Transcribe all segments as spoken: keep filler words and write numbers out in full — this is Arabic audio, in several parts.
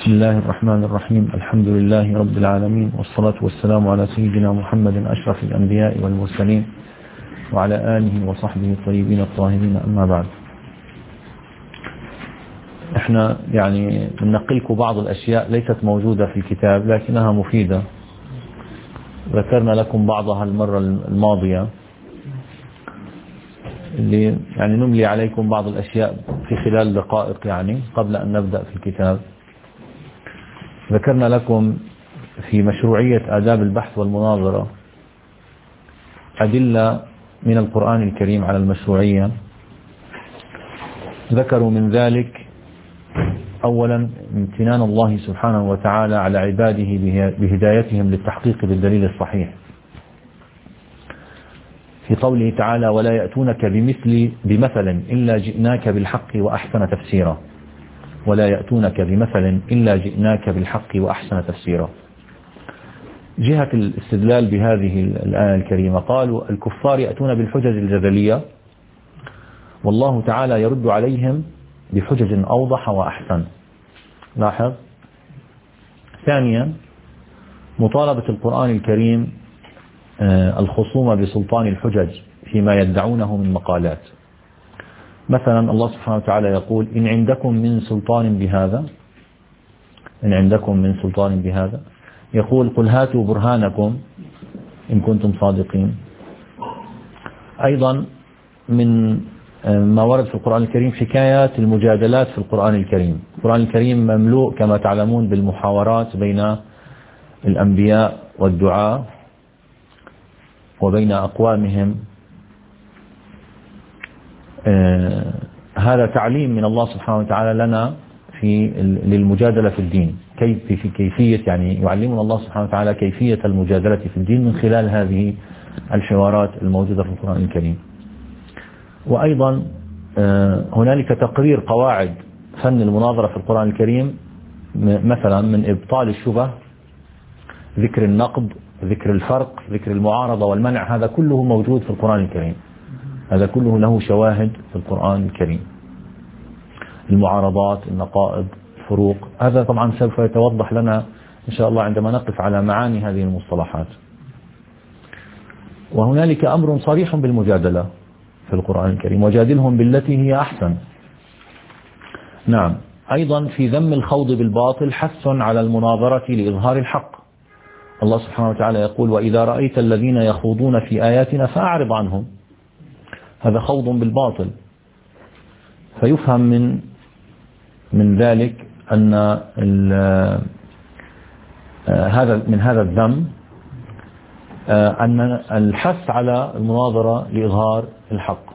بسم الله الرحمن الرحيم. الحمد لله رب العالمين، والصلاة والسلام على سيدنا محمد أشرف الأنبياء والمرسلين وعلى آله وصحبه الطيبين الطاهرين، أما بعد. احنا يعني ننقلكم بعض الأشياء ليست موجودة في الكتاب لكنها مفيدة، ذكرنا لكم بعضها المرة الماضية، اللي يعني نملي عليكم بعض الأشياء في خلال دقائق يعني قبل أن نبدأ في الكتاب. ذكرنا لكم في مشروعية آداب البحث والمناظرة أدلة من القرآن الكريم على المشروعية. ذكروا من ذلك أولا امتنان الله سبحانه وتعالى على عباده بهدايتهم للتحقيق بالدليل الصحيح، في قوله تعالى: ولا يأتونك بمثل بمثل إلا جئناك بالحق وأحسن تفسيرا. ولا يأتونك بمثل إلا جئناك بالحق وأحسن تفسيرا. جهة الاستدلال بهذه الآية الكريمة، قالوا الكفار يأتون بالحجج الجدلية، والله تعالى يرد عليهم بحجج أوضح وأحسن. لاحظ. ثانيا، مطالبة القرآن الكريم الخصوم بسلطان الحجج فيما يدعونه من مقالات. مثلا الله سبحانه وتعالى يقول: إن عندكم من سلطان بهذا إن عندكم من سلطان بهذا يقول: قل هاتوا برهانكم إن كنتم صادقين. أيضا من ما ورد في القرآن الكريم حكايات المجادلات في القرآن الكريم. القرآن الكريم مملوء كما تعلمون بالمحاورات بين الأنبياء والدعاة وبين أقوامهم. آه هذا تعليم من الله سبحانه وتعالى لنا في للمجادلة في الدين، كيف في كيفية يعني يعلمنا الله سبحانه وتعالى كيفية المجادلة في الدين من خلال هذه الحوارات الموجودة في القرآن الكريم. وأيضا آه هنالك تقرير قواعد فن المناظرة في القرآن الكريم، مثلا من إبطال الشبه، ذكر النقد، ذكر الفرق، ذكر المعارضة والمنع. هذا كله موجود في القرآن الكريم، هذا كله له شواهد في القرآن الكريم. المعارضات، النقائض، الفروق، هذا طبعا سوف يتوضح لنا إن شاء الله عندما نقف على معاني هذه المصطلحات. وهنالك أمر صريح بالمجادلة في القرآن الكريم: وجادلهم بالتي هي أحسن. نعم. أيضا في ذم الخوض بالباطل حث على المناظرة لإظهار الحق. الله سبحانه وتعالى يقول: وإذا رأيت الذين يخوضون في آياتنا فأعرض عنهم. هذا خوض بالباطل. فيفهم من من ذلك أن هذا من هذا الذم أن الحث على المناظرة لإظهار الحق.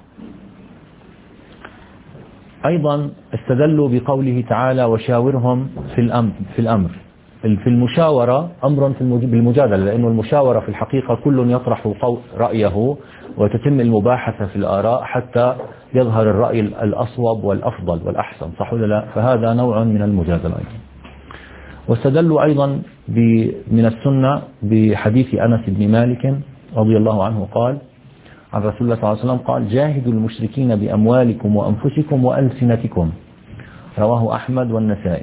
أيضا استدلوا بقوله تعالى: وشاورهم في الأمر في الأمر في المشاورة أمر في بالمجادلة، لأن المشاورة في الحقيقة كل يطرح رأيه وتتم المباحثة في الآراء حتى يظهر الرأي الأصوب والأفضل والأحسن، صح ولا لا؟ فهذا نوع من المجادلة أيضا. واستدلوا أيضا من السنة بحديث أنس بن مالك رضي الله عنه قال عن رسول الله صلى الله عليه وسلم قال: جاهدوا المشركين بأموالكم وأنفسكم وألسنتكم. رواه أحمد والنسائي.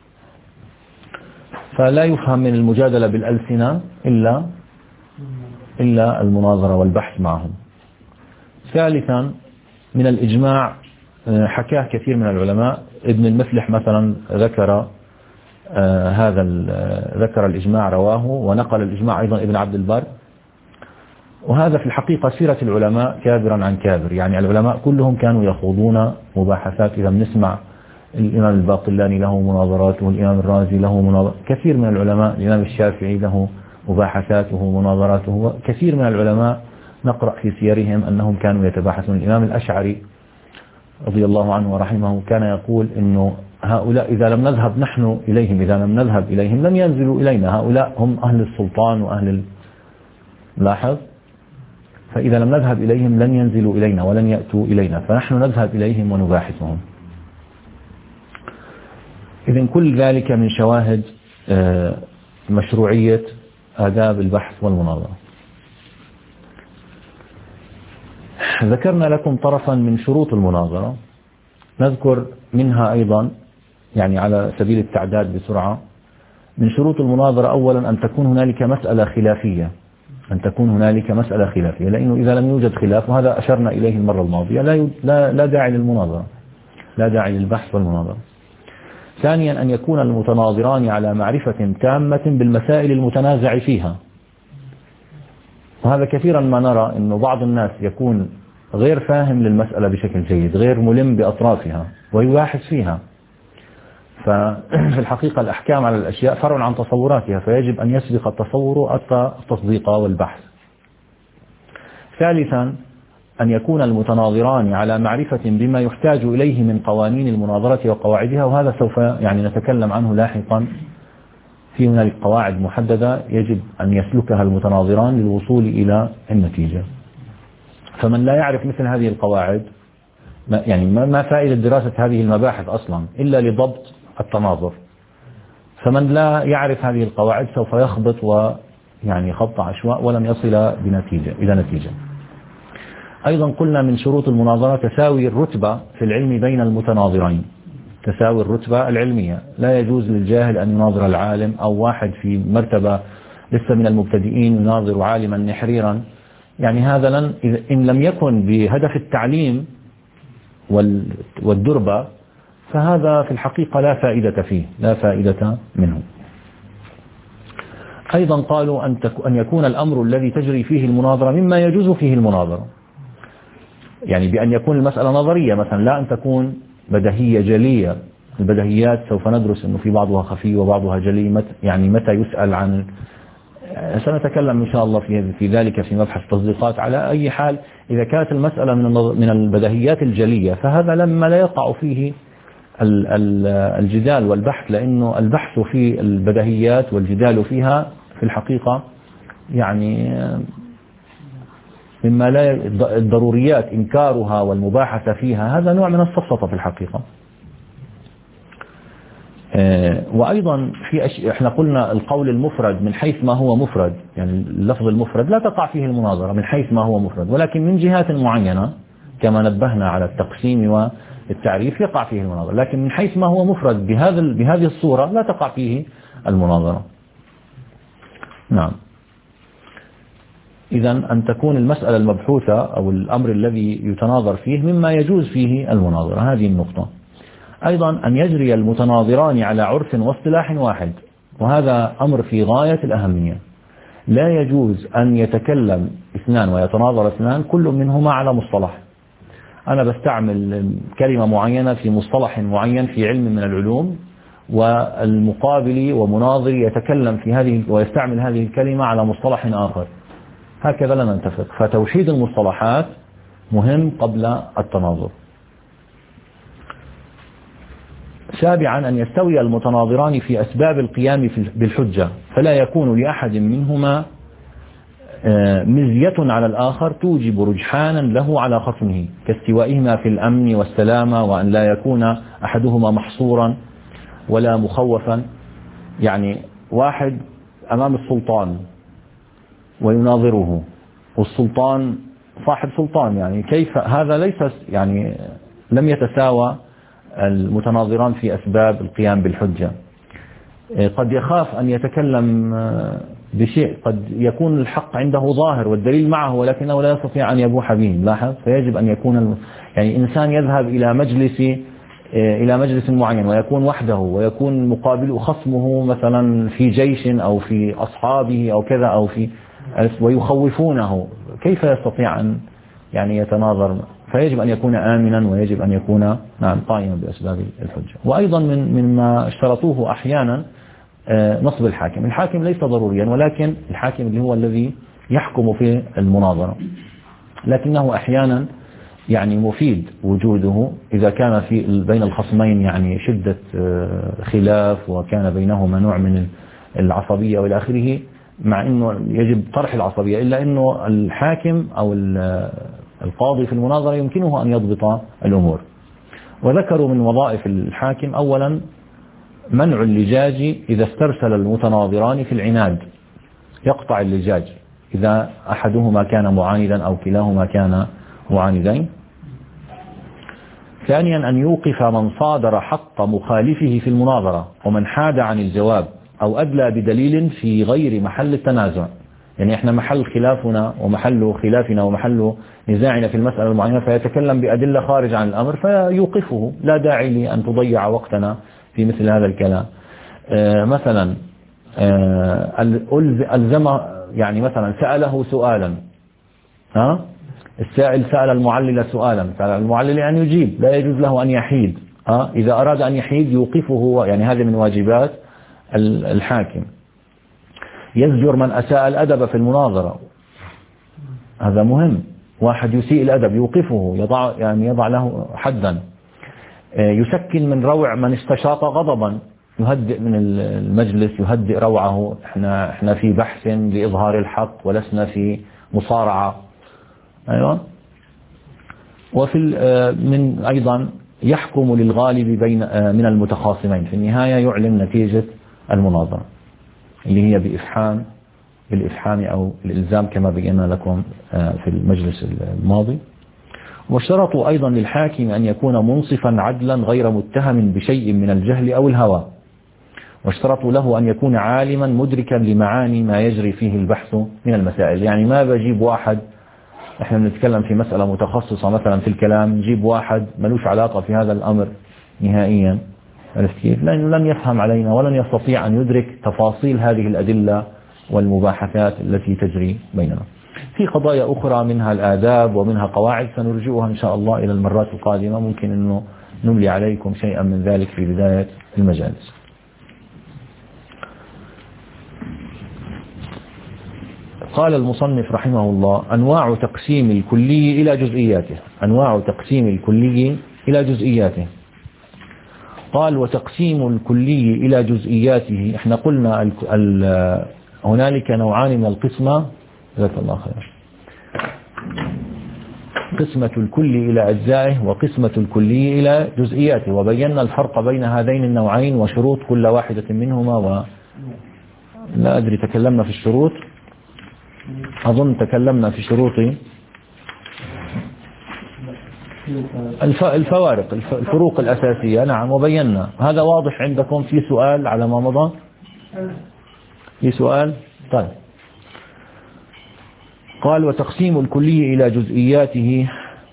فلا يفهم من المجادلة بالألسنة إلا إلا المناظرة والبحث معهم. ثالثا، من الإجماع حكاه كثير من العلماء. ابن المفلح مثلا ذكر آه هذا ذكر الإجماع، رواه ونقل الإجماع أيضا ابن عبد البر. وهذا في الحقيقة سيرة العلماء كابرا عن كابر، يعني العلماء كلهم كانوا يخوضون مباحثات. إذا بنسمع الإمام الباقلاني له مناظراته، الإمام الرازي له مناظرات، كثير من العلماء، الإمام الشافعي له مباحثاته مناظراته، كثير من العلماء نقرأ في سيرهم أنهم كانوا يتباحثون. الإمام الأشعري رضي الله عنه ورحمه كان يقول إنه هؤلاء إذا لم نذهب نحن إليهم إذا لم نذهب إليهم لم ينزلوا إلينا، هؤلاء هم أهل السلطان وأهل ال... لاحظ. فإذا لم نذهب إليهم لن ينزلوا إلينا ولن يأتوا إلينا، فنحن نذهب إليهم ونباحثهم. إذن كل ذلك من شواهد مشروعية آداب البحث والمناظرة. ذكرنا لكم طرفا من شروط المناظرة، نذكر منها أيضا يعني على سبيل التعداد بسرعة. من شروط المناظرة أولا أن تكون هنالك مسألة خلافية، أن تكون هنالك مسألة خلافية، لأنه إذا لم يوجد خلاف، وهذا أشرنا إليه المرة الماضية، لا لا لا داعي للمناظرة، لا داعي للبحث والمناظرة. ثانيا أن يكون المتناظران على معرفة تامة بالمسائل المتنازع فيها، وهذا كثيرا ما نرى أنه بعض الناس يكون غير فاهم للمسألة بشكل جيد، غير ملم بأطرافها ويباحث فيها. ففي الحقيقة الأحكام على الأشياء فرع عن تصوراتها، فيجب أن يسبق التصور التصديق والبحث. ثالثا أن يكون المتناظران على معرفة بما يحتاج إليه من قوانين المناظرة وقواعدها، وهذا سوف يعني نتكلم عنه لاحقا. في هنالك قواعد محددة يجب أن يسلكها المتناظران للوصول إلى النتيجة. فمن لا يعرف مثل هذه القواعد، يعني ما فائدة دراسة هذه المباحث أصلا إلا لضبط التناظر. فمن لا يعرف هذه القواعد سوف يخبط ويعني خبط عشواء ولن يصل بنتيجة إلى نتيجة. أيضا قلنا من شروط المناظرة تساوي الرتبة في العلم بين المتناظرين، تساوي الرتبة العلمية. لا يجوز للجاهل أن يناظر العالم، أو واحد في مرتبة لسه من المبتدئين يناظر عالما نحريرا. يعني هذا لن إن لم يكن بهدف التعليم والدربة، فهذا في الحقيقة لا فائدة فيه، لا فائدة منه. أيضا قالوا أن يكون الأمر الذي تجري فيه المناظرة مما يجوز فيه المناظرة، يعني بأن يكون المسألة نظرية مثلا، لا أن تكون بديهية جلية. البديهيات سوف ندرس أنه في بعضها خفي وبعضها جلي، يعني متى يسأل عن، سنتكلم إن شاء الله في في ذلك في مبحث التصديقات. على أي حال إذا كانت المسألة من من البديهيات الجلية، فهذا لما لا يقع فيه الجدال والبحث، لأنه البحث في البديهيات والجدال فيها في الحقيقة يعني مما لا الضروريات إنكارها والمباحثة فيها، هذا نوع من السفسطة في الحقيقة. وأيضا في أش... احنا قلنا القول المفرد من حيث ما هو مفرد، يعني اللفظ المفرد لا تقع فيه المناظرة من حيث ما هو مفرد، ولكن من جهات معينة كما نبهنا على التقسيم والتعريف يقع فيه المناظرة، لكن من حيث ما هو مفرد بهذا بهذه الصورة لا تقع فيه المناظرة. نعم. إذا أن تكون المسألة المبحوثة أو الأمر الذي يتناظر فيه مما يجوز فيه المناظرة، هذه النقطة. أيضا أن يجري المتناظران على عرف واصطلاح واحد، وهذا أمر في غاية الأهمية. لا يجوز أن يتكلم اثنان ويتناظر اثنان كل منهما على مصطلح. أنا بستعمل كلمة معينة في مصطلح معين في علم من العلوم، والمقابل ومناظر يتكلم في هذه ويستعمل هذه الكلمة على مصطلح آخر، هكذا لا نتفق. فتوحيد المصطلحات مهم قبل التناظر. سابعا أن يستوي المتناظران في أسباب القيام بالحجة، فلا يكون لأحد منهما مزية على الآخر توجب رجحانا له على خصمه، كاستوائهما في الأمن والسلامة، وأن لا يكون أحدهما محصورا ولا مخوفا. يعني واحد أمام السلطان ويناظره، والسلطان صاحب سلطان، يعني كيف هذا؟ ليس يعني لم يتساوى المتناظران في أسباب القيام بالحجة. قد يخاف أن يتكلم بشيء قد يكون الحق عنده ظاهر والدليل معه، ولكنه لا يستطيع أن يبوح به، لاحظ. فيجب أن يكون يعني إنسان يذهب إلى مجلس إلى مجلس معين ويكون وحده، ويكون مقابل خصمه مثلا في جيش أو في أصحابه أو كذا أو في ويخوفونه، كيف يستطيع أن يعني يتناظر؟ فيجب أن يكون آمنا، ويجب أن يكون نعم قائما بأسباب الحجة. وأيضا من مما اشترطوه أحيانا نصب الحاكم. الحاكم ليس ضروريا، ولكن الحاكم اللي هو الذي يحكم في المناظرة، لكنه أحيانا يعني مفيد وجوده إذا كان في بين الخصمين يعني شدة خلاف، وكان بينهما نوع من العصبية وإلى آخره، مع أنه يجب طرح العصبية، إلا أنه الحاكم أو القاضي في المناظرة يمكنه أن يضبط الأمور. وذكروا من وظائف الحاكم أولا منع اللجاج إذا استرسل المتناظران في العناد، يقطع اللجاج إذا أحدهما كان معاندا أو كلاهما كان معاندين. ثانيا أن يوقف من صادر حق مخالفه في المناظرة ومن حاد عن الجواب أو أدلى بدليل في غير محل التنازع. يعني إحنا محل خلافنا ومحل خلافنا ومحل نزاعنا في المسألة المعينة، فيتكلم بأدلة خارج عن الأمر فيوقفه، لا داعي لأن تضيع وقتنا في مثل هذا الكلام. آه مثلا آه ألزم، يعني مثلا سأله سؤالا، ها السائل سأل المعلل سؤالا، سأل المعلل أن يجيب، لا يجوز له أن يحيد. ها إذا أراد أن يحيد يوقفه، يعني هذه من واجبات الحاكم. يزجر من أساء الأدب في المناظرة، هذا مهم، واحد يسيء الأدب يوقفه، يضع يعني يضع له حدا. يسكن من روع من استشاط غضبا، يهدئ من المجلس، يهدئ روعه. احنا احنا في بحث لإظهار الحق ولسنا في مصارعة. أيوة. وفي من أيضا يحكم للغالب بين من المتخاصمين، في النهاية يعلن نتيجة المناظرة اللي هي بإفحام بالإفحام أو الإلزام كما بينا لكم في المجلس الماضي. واشترطوا أيضا للحاكم أن يكون منصفا عدلا غير متهم بشيء من الجهل أو الهوى. واشترطوا له أن يكون عالما مدركا لمعاني ما يجري فيه البحث من المسائل. يعني ما بجيب واحد، احنا بنتكلم في مسألة متخصصة مثلا في الكلام، نجيب واحد ملوش علاقة في هذا الأمر نهائيا، عرفت كيف؟ لأنه لن يفهم علينا ولن يستطيع أن يدرك تفاصيل هذه الأدلة والمباحثات التي تجري بيننا. في قضايا أخرى منها الآداب ومنها قواعد سنرجعها إن شاء الله إلى المرات القادمة، ممكن أنه نملي عليكم شيئا من ذلك في بداية المجالس. قال المصنف رحمه الله: أنواع تقسيم الكلي إلى جزئياته. أنواع تقسيم الكلي إلى جزئياته. قال: وتقسيم الكلي إلى جزئياته، احنا قلنا ال ال هنالك نوعان من القسمة، جزاك الله خير، قسمة الكلي إلى أجزائه وقسمة الكلي إلى جزئياته، وبينا الفرق بين هذين النوعين وشروط كل واحدة منهما. و لا أدري تكلمنا في الشروط، أظن تكلمنا في شروط الفوارق الفروق الأساسية. نعم، وبينا هذا واضح عندكم. في سؤال على ما مضى؟ في سؤال؟ طيب. قال: وتقسيم الكلي إلى جزئياته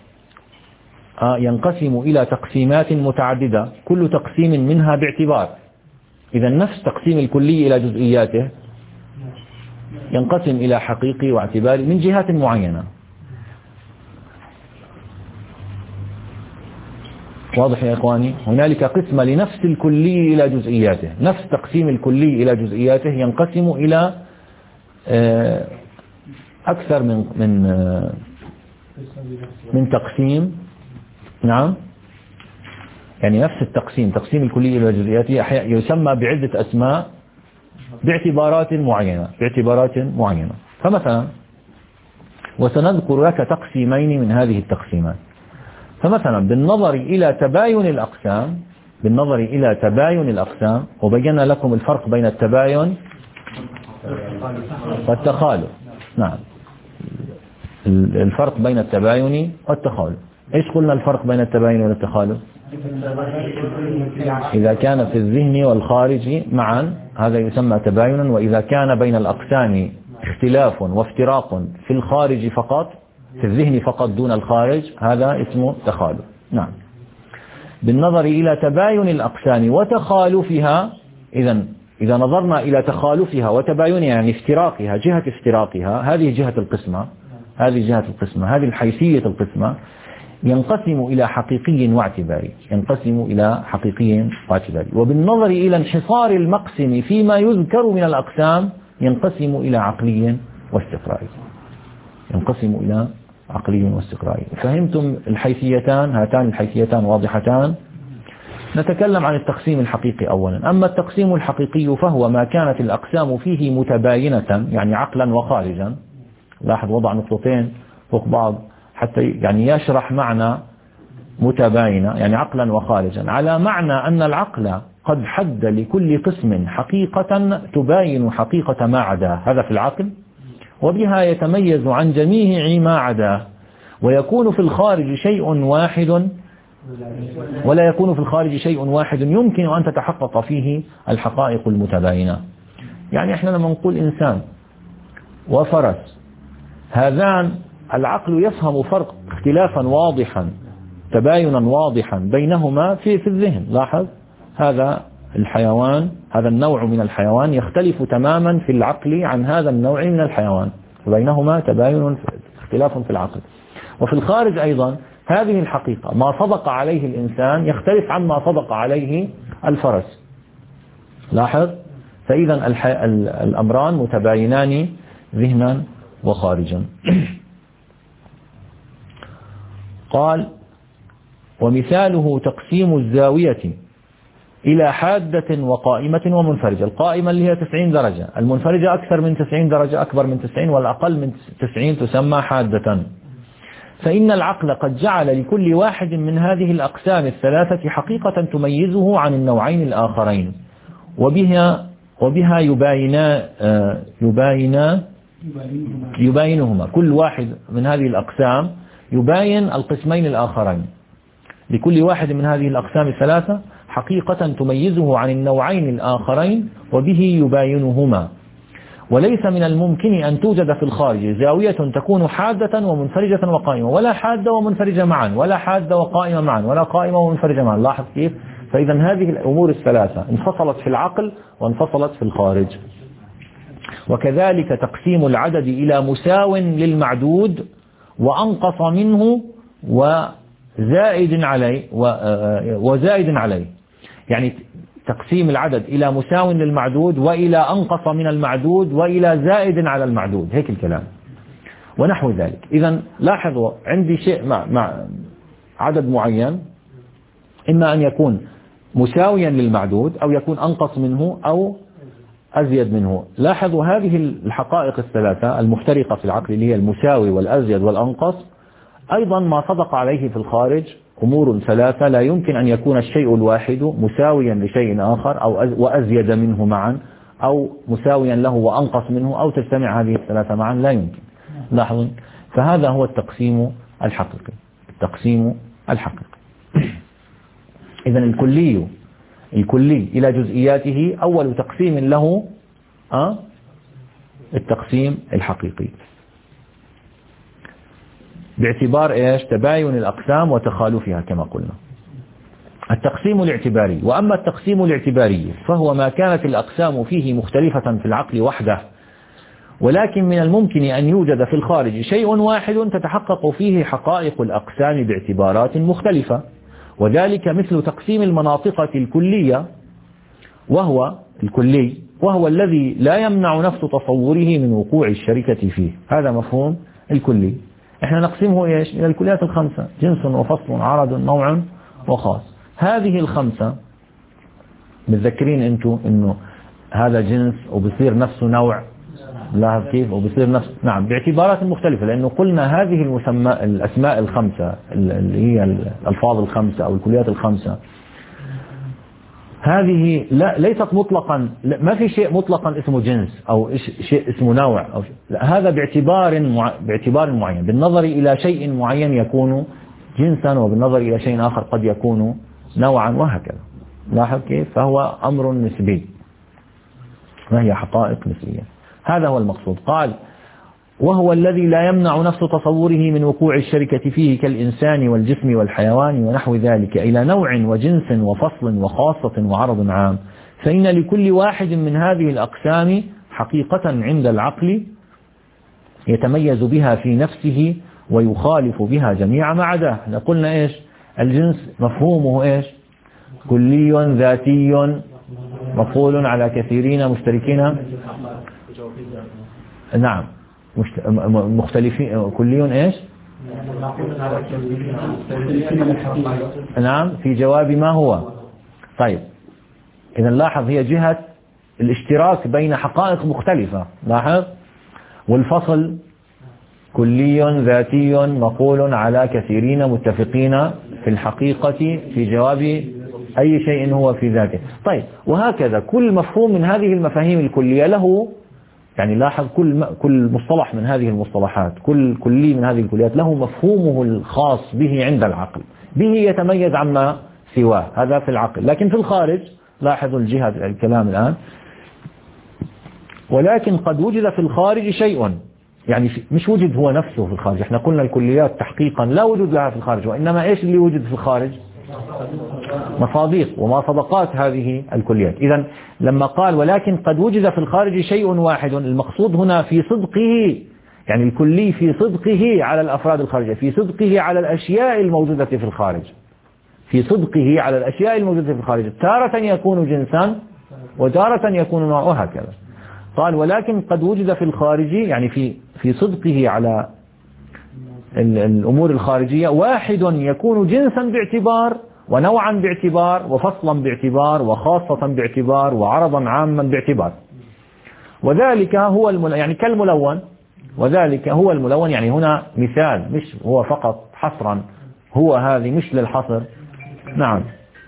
ينقسم إلى تقسيمات متعددة كل تقسيم منها باعتبار. إذا نفس تقسيم الكلي إلى جزئياته ينقسم إلى حقيقي واعتباري من جهات معينة. واضح يا إخواني؟ هنالك قسمة لنفس الكلي إلى جزئياته. نفس تقسيم الكلي إلى جزئياته ينقسم إلى أكثر من من من تقسيم. نعم، يعني نفس التقسيم، تقسيم الكلي إلى جزئياته يسمى بعدة أسماء باعتبارات معينة باعتبارات معينة. فمثلا، وسنذكر لك تقسيمين من هذه التقسيمات. فمثلا بالنظر إلى تباين الأقسام بالنظر إلى تباين الأقسام وبينا لكم الفرق بين التباين والتخالف. نعم، الفرق بين التباين والتخالف. إيش قلنا الفرق بين التباين والتخالف؟ إذا كان في الذهن والخارج معا هذا يسمى تباينا، وإذا كان بين الأقسام اختلاف وافتراق في الخارج فقط، في الذهن فقط دون الخارج، هذا اسمه تخالف. نعم. بالنظر إلى تباين الأقسام وتخالفها، إذا إذا نظرنا إلى تخالفها وتباينها يعني افتراقها، جهة افتراقها، هذه جهة القسمة هذه جهة القسمة هذه الحيثية القسمة، ينقسم إلى حقيقي واعتباري ينقسم إلى حقيقي واعتباري. وبالنظر إلى انحصار المقسم فيما يذكر من الأقسام ينقسم إلى عقلي واستقرائي ينقسم إلى عقلي واستقرائي. فهمتم الحيثيتان؟ هاتان الحيثيتان واضحتان. نتكلم عن التقسيم الحقيقي أولا. أما التقسيم الحقيقي فهو ما كانت الأقسام فيه متباينة، يعني عقلا وخارجا. لاحظ وضع نقطتين فوق بعض حتى يعني يشرح معنى متباينة، يعني عقلا وخارجا، على معنى أن العقل قد حد لكل قسم حقيقة تباين حقيقة ما عداه، هذا في العقل، وبها يتميز عن جميع ما عداه، ويكون في الخارج شيء واحد ولا يكون في الخارج شيء واحد يمكن أن تتحقق فيه الحقائق المتباينة. يعني إحنا لما نقول إنسان وفرس، هذان العقل يفهم فرق اختلافا واضحا تباينا واضحا بينهما في في الذهن. لاحظ هذا الحيوان، هذا النوع من الحيوان يختلف تماما في العقل عن هذا النوع من الحيوان، وبينهما تباين اختلاف في العقل. وفي الخارج أيضا هذه الحقيقة، ما صدق عليه الإنسان يختلف عما صدق عليه الفرس. لاحظ، فإذا الأمران متباينان ذهنا وخارجا. قال: ومثاله تقسيم الزاوية إلى حادة وقائمة ومنفرجة. القائمة اللي هي تسعين درجة، المنفرجة أكثر من تسعين درجة، أكبر من تسعين، والأقل من تسعين تسمى حادة. فإن العقل قد جعل لكل واحد من هذه الأقسام الثلاثة حقيقة تميزه عن النوعين الآخرين، وبها وبها يباينا يباينا يباينهما. كل واحد من هذه الأقسام يباين القسمين الآخرين. لكل واحد من هذه الأقسام الثلاثة حقيقة تميزه عن النوعين الآخرين، وبه يباينهما. وليس من الممكن أن توجد في الخارج زاوية تكون حادة ومنفرجة وقائمة، ولا حادة ومنفرجة معا، ولا حادة وقائمة معا، ولا قائمة ومنفرجة معا. لاحظ كيف؟ فإذا هذه الأمور الثلاثة انفصلت في العقل وانفصلت في الخارج. وكذلك تقسيم العدد إلى مساو للمعدود وأنقص منه وزائد عليه وزائد عليه. يعني تقسيم العدد إلى مساو للمعدود وإلى أنقص من المعدود وإلى زائد على المعدود، هيك الكلام ونحو ذلك. إذا لاحظوا، عندي شيء مع, مع عدد معين، إما أن يكون مساويا للمعدود أو يكون أنقص منه أو أزيد منه. لاحظوا هذه الحقائق الثلاثة المفترقة في العقل اللي هي المساوي والأزيد والأنقص، أيضا ما صدق عليه في الخارج أمور ثلاثة لا يمكن أن يكون الشيء الواحد مساويا لشيء آخر أو وأزيد منه معا، أو مساويا له وأنقص منه، أو تجتمع هذه الثلاثة معا، لا يمكن. لاحظوا، فهذا هو التقسيم الحقيقي. التقسيم الحقيقي إذن الكلي الكلي إلى جزئياته أول تقسيم له أه؟ التقسيم الحقيقي، باعتبار إيش؟ تباين الأقسام وتخالفها كما قلنا. التقسيم الاعتباري. وأما التقسيم الاعتباري فهو ما كانت الأقسام فيه مختلفة في العقل وحده، ولكن من الممكن أن يوجد في الخارج شيء واحد تتحقق فيه حقائق الأقسام باعتبارات مختلفة، وذلك مثل تقسيم المناطق الكلية، وهو الكلي وهو الذي لا يمنع نفس تصوره من وقوع الشركة فيه. هذا مفهوم الكلي. احنا نقسمه ايش؟ الى الكليات الخمسة: جنس وفصل عرض نوع وخاص. هذه الخمسة متذكرين انتم انه هذا جنس وبصير نفسه نوع، لاحظ كيف؟ وبصير نفس نعم باعتبارات مختلفة، لانه قلنا هذه المسمى الاسماء الخمسة اللي هي الالفاظ الخمسة او الكليات الخمسة، هذه لا ليست مطلقا، ما في شيء مطلقا اسمه جنس او شيء اسمه نوع أو شيء. لا، هذا باعتبار مع... باعتبار معين، بالنظر الى شيء معين يكون جنسا، وبالنظر الى شيء اخر قد يكون نوعا، وهكذا. لاحظ كيف؟ فهو امر نسبي، وهي حقائق نسبية. هذا هو المقصود. قال: وهو الذي لا يمنع نفس تصوره من وقوع الشركة فيه كالإنسان والجسم والحيوان ونحو ذلك إلى نوع وجنس وفصل وخاصة وعرض عام، فإن لكل واحد من هذه الأقسام حقيقة عند العقل يتميز بها في نفسه ويخالف بها جميع ما عداه. احنا قلنا إيش؟ الجنس مفهومه إيش؟ كلي ذاتي مفعول على كثيرين مشتركين. نعم، مختلفين. كلي ايش؟ نعم، في جواب ما هو. طيب، إذا لاحظ هي جهة الاشتراك بين حقائق مختلفة. لاحظ، والفصل كلي ذاتي مقول على كثيرين متفقين في الحقيقة في جواب أي شيء هو في ذاته. طيب، وهكذا كل مفهوم من هذه المفاهيم الكلية له يعني لاحظ كل كل مصطلح من هذه المصطلحات، كل كلي من هذه الكليات له مفهومه الخاص به عند العقل، به يتميز عما سواه، هذا في العقل. لكن في الخارج لاحظوا الجهة الكلام الآن، ولكن قد وجد في الخارج شيء، يعني مش وجد هو نفسه في الخارج. احنا قلنا الكليات تحقيقا لا وجود لها في الخارج، وإنما إيش اللي وجد في الخارج؟ مصادق ومصادقات هذه الكليات. إذن لما قال ولكن قد وجد في الخارج شيء واحد، المقصود هنا في صدقه، يعني الكلي في صدقه على الأفراد الخارجية، في صدقه على الأشياء الموجودة في الخارج، في صدقه على الأشياء الموجودة في الخارج، تارة يكون جنسا وتارة يكون نوع، وهكذا. قال ولكن قد وجد في الخارج، يعني في في صدقه على الأمور الخارجية، واحد يكون جنسا باعتبار، ونوعا باعتبار، وفصلا باعتبار، وخاصة باعتبار، وعرضا عاما باعتبار. وذلك هو المل... يعني كالملون، وذلك هو الملون، يعني هنا مثال، مش هو فقط حصرا، هو هذه مش للحصر. نعم.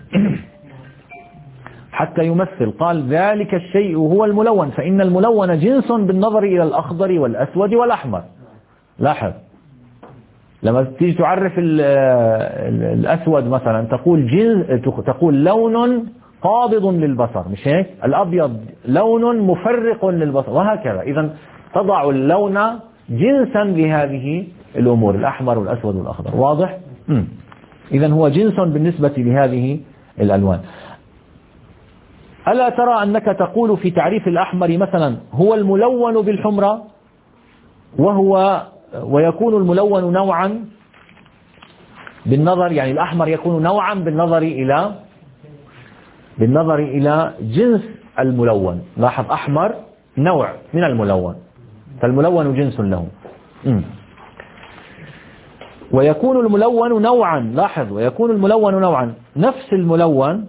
حتى يمثل، قال ذلك الشيء هو الملون، فإن الملون جنس بالنظر إلى الأخضر والأسود والأحمر. لاحظ لما تيجي تعرف ال ال الأسود مثلا تقول جنس، تقول لون قابض للبصر، مش هيك؟ الأبيض لون مفرق للبصر، وهكذا. إذا تضع اللون جنسا لهذه الأمور، الأحمر والأسود والأخضر. واضح؟ إذا هو جنس بالنسبة لهذه الألوان. ألا ترى أنك تقول في تعريف الأحمر مثلا هو الملون بالحمرة، وهو ويكون الملون نوعا بالنظر، يعني الأحمر يكون نوعا بالنظر إلى بالنظر إلى جنس الملون. لاحظ أحمر نوع من الملون، فالملون جنس له. م. ويكون الملون نوعا، لاحظ ويكون الملون نوعا، نفس الملون.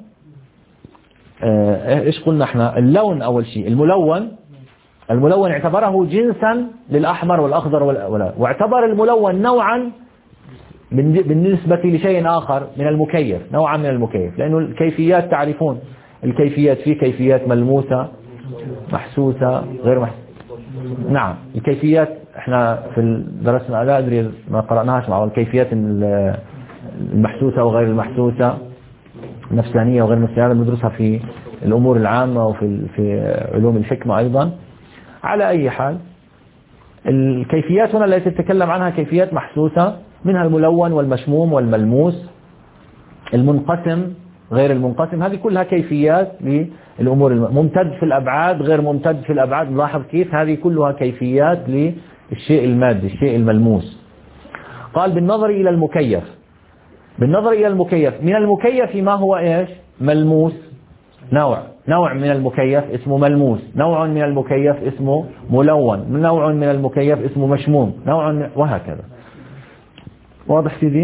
ايش قلنا احنا؟ اللون اول شيء، الملون الملون اعتبره جنسا للأحمر والأخضر، واعتبر الملون نوعا بالنسبة لشيء آخر من المكيف، نوعا من المكيف، لأنه الكيفيات تعرفون الكيفيات، في كيفيات ملموسة محسوسة غير محسوسة. نعم الكيفيات احنا في درسنا، لا أدري ما قرأناهاش مع الكيفيات المحسوسة وغير المحسوسة، النفسانية وغير النفسانية، ندرسها في الأمور العامة وفي في علوم الحكمة أيضا. على أي حال الكيفيات هنا التي تتكلم عنها كيفيات محسوسة، منها الملون والمشموم والملموس، المنقسم غير المنقسم، هذه كلها كيفيات للأمور، ممتد في الأبعاد غير ممتد في الأبعاد. نلاحظ كيف هذه كلها كيفيات للشيء المادي، الشيء الملموس. قال بالنظر إلى المكيف، بالنظر إلى المكيف، من المكيف ما هو إيش؟ ملموس، نوع نوع من المكيف اسمه ملموس، نوع من المكيف اسمه ملون، نوع من المكيف اسمه مشموم، نوع من، وهكذا. واضح سيدي؟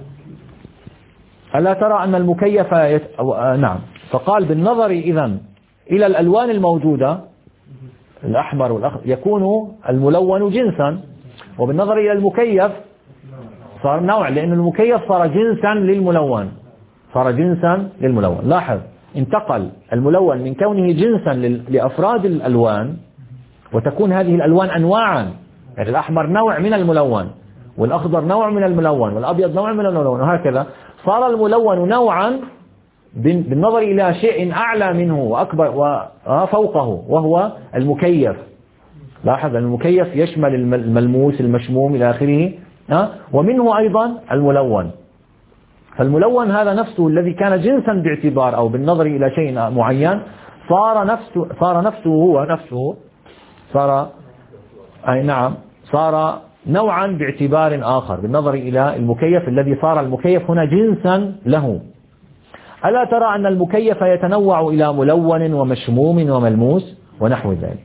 ألا ترى أن المكيف يت... نعم. فقال بالنظر إذن إلى الألوان الموجودة، الأحمر والأخضر، يكون الملون جنسا، وبالنظر إلى المكيف صار نوع، لأن المكيف صار جنسا للملون، صار جنسا للملون. لاحظ انتقل الملون من كونه جنسا لأفراد الألوان، وتكون هذه الألوان أنواعا، يعني الأحمر نوع من الملون، والأخضر نوع من الملون، والأبيض نوع من الملون، وهكذا. صار الملون نوعا بالنظر إلى شيء أعلى منه وأكبر وفوقه، وهو المكيف. لاحظ المكيف يشمل الملموس المشموم إلى آخره، ومنه أيضا الملون. فالملون هذا نفسه الذي كان جنسا باعتبار أو بالنظر إلى شيء معين، صار نفسه صار نفسه هو نفسه صار أي نعم صار نوعا باعتبار آخر بالنظر إلى المكيف، الذي صار المكيف هنا جنسا له. ألا ترى أن المكيف يتنوع إلى ملون ومشموم وملموس ونحو ذلك،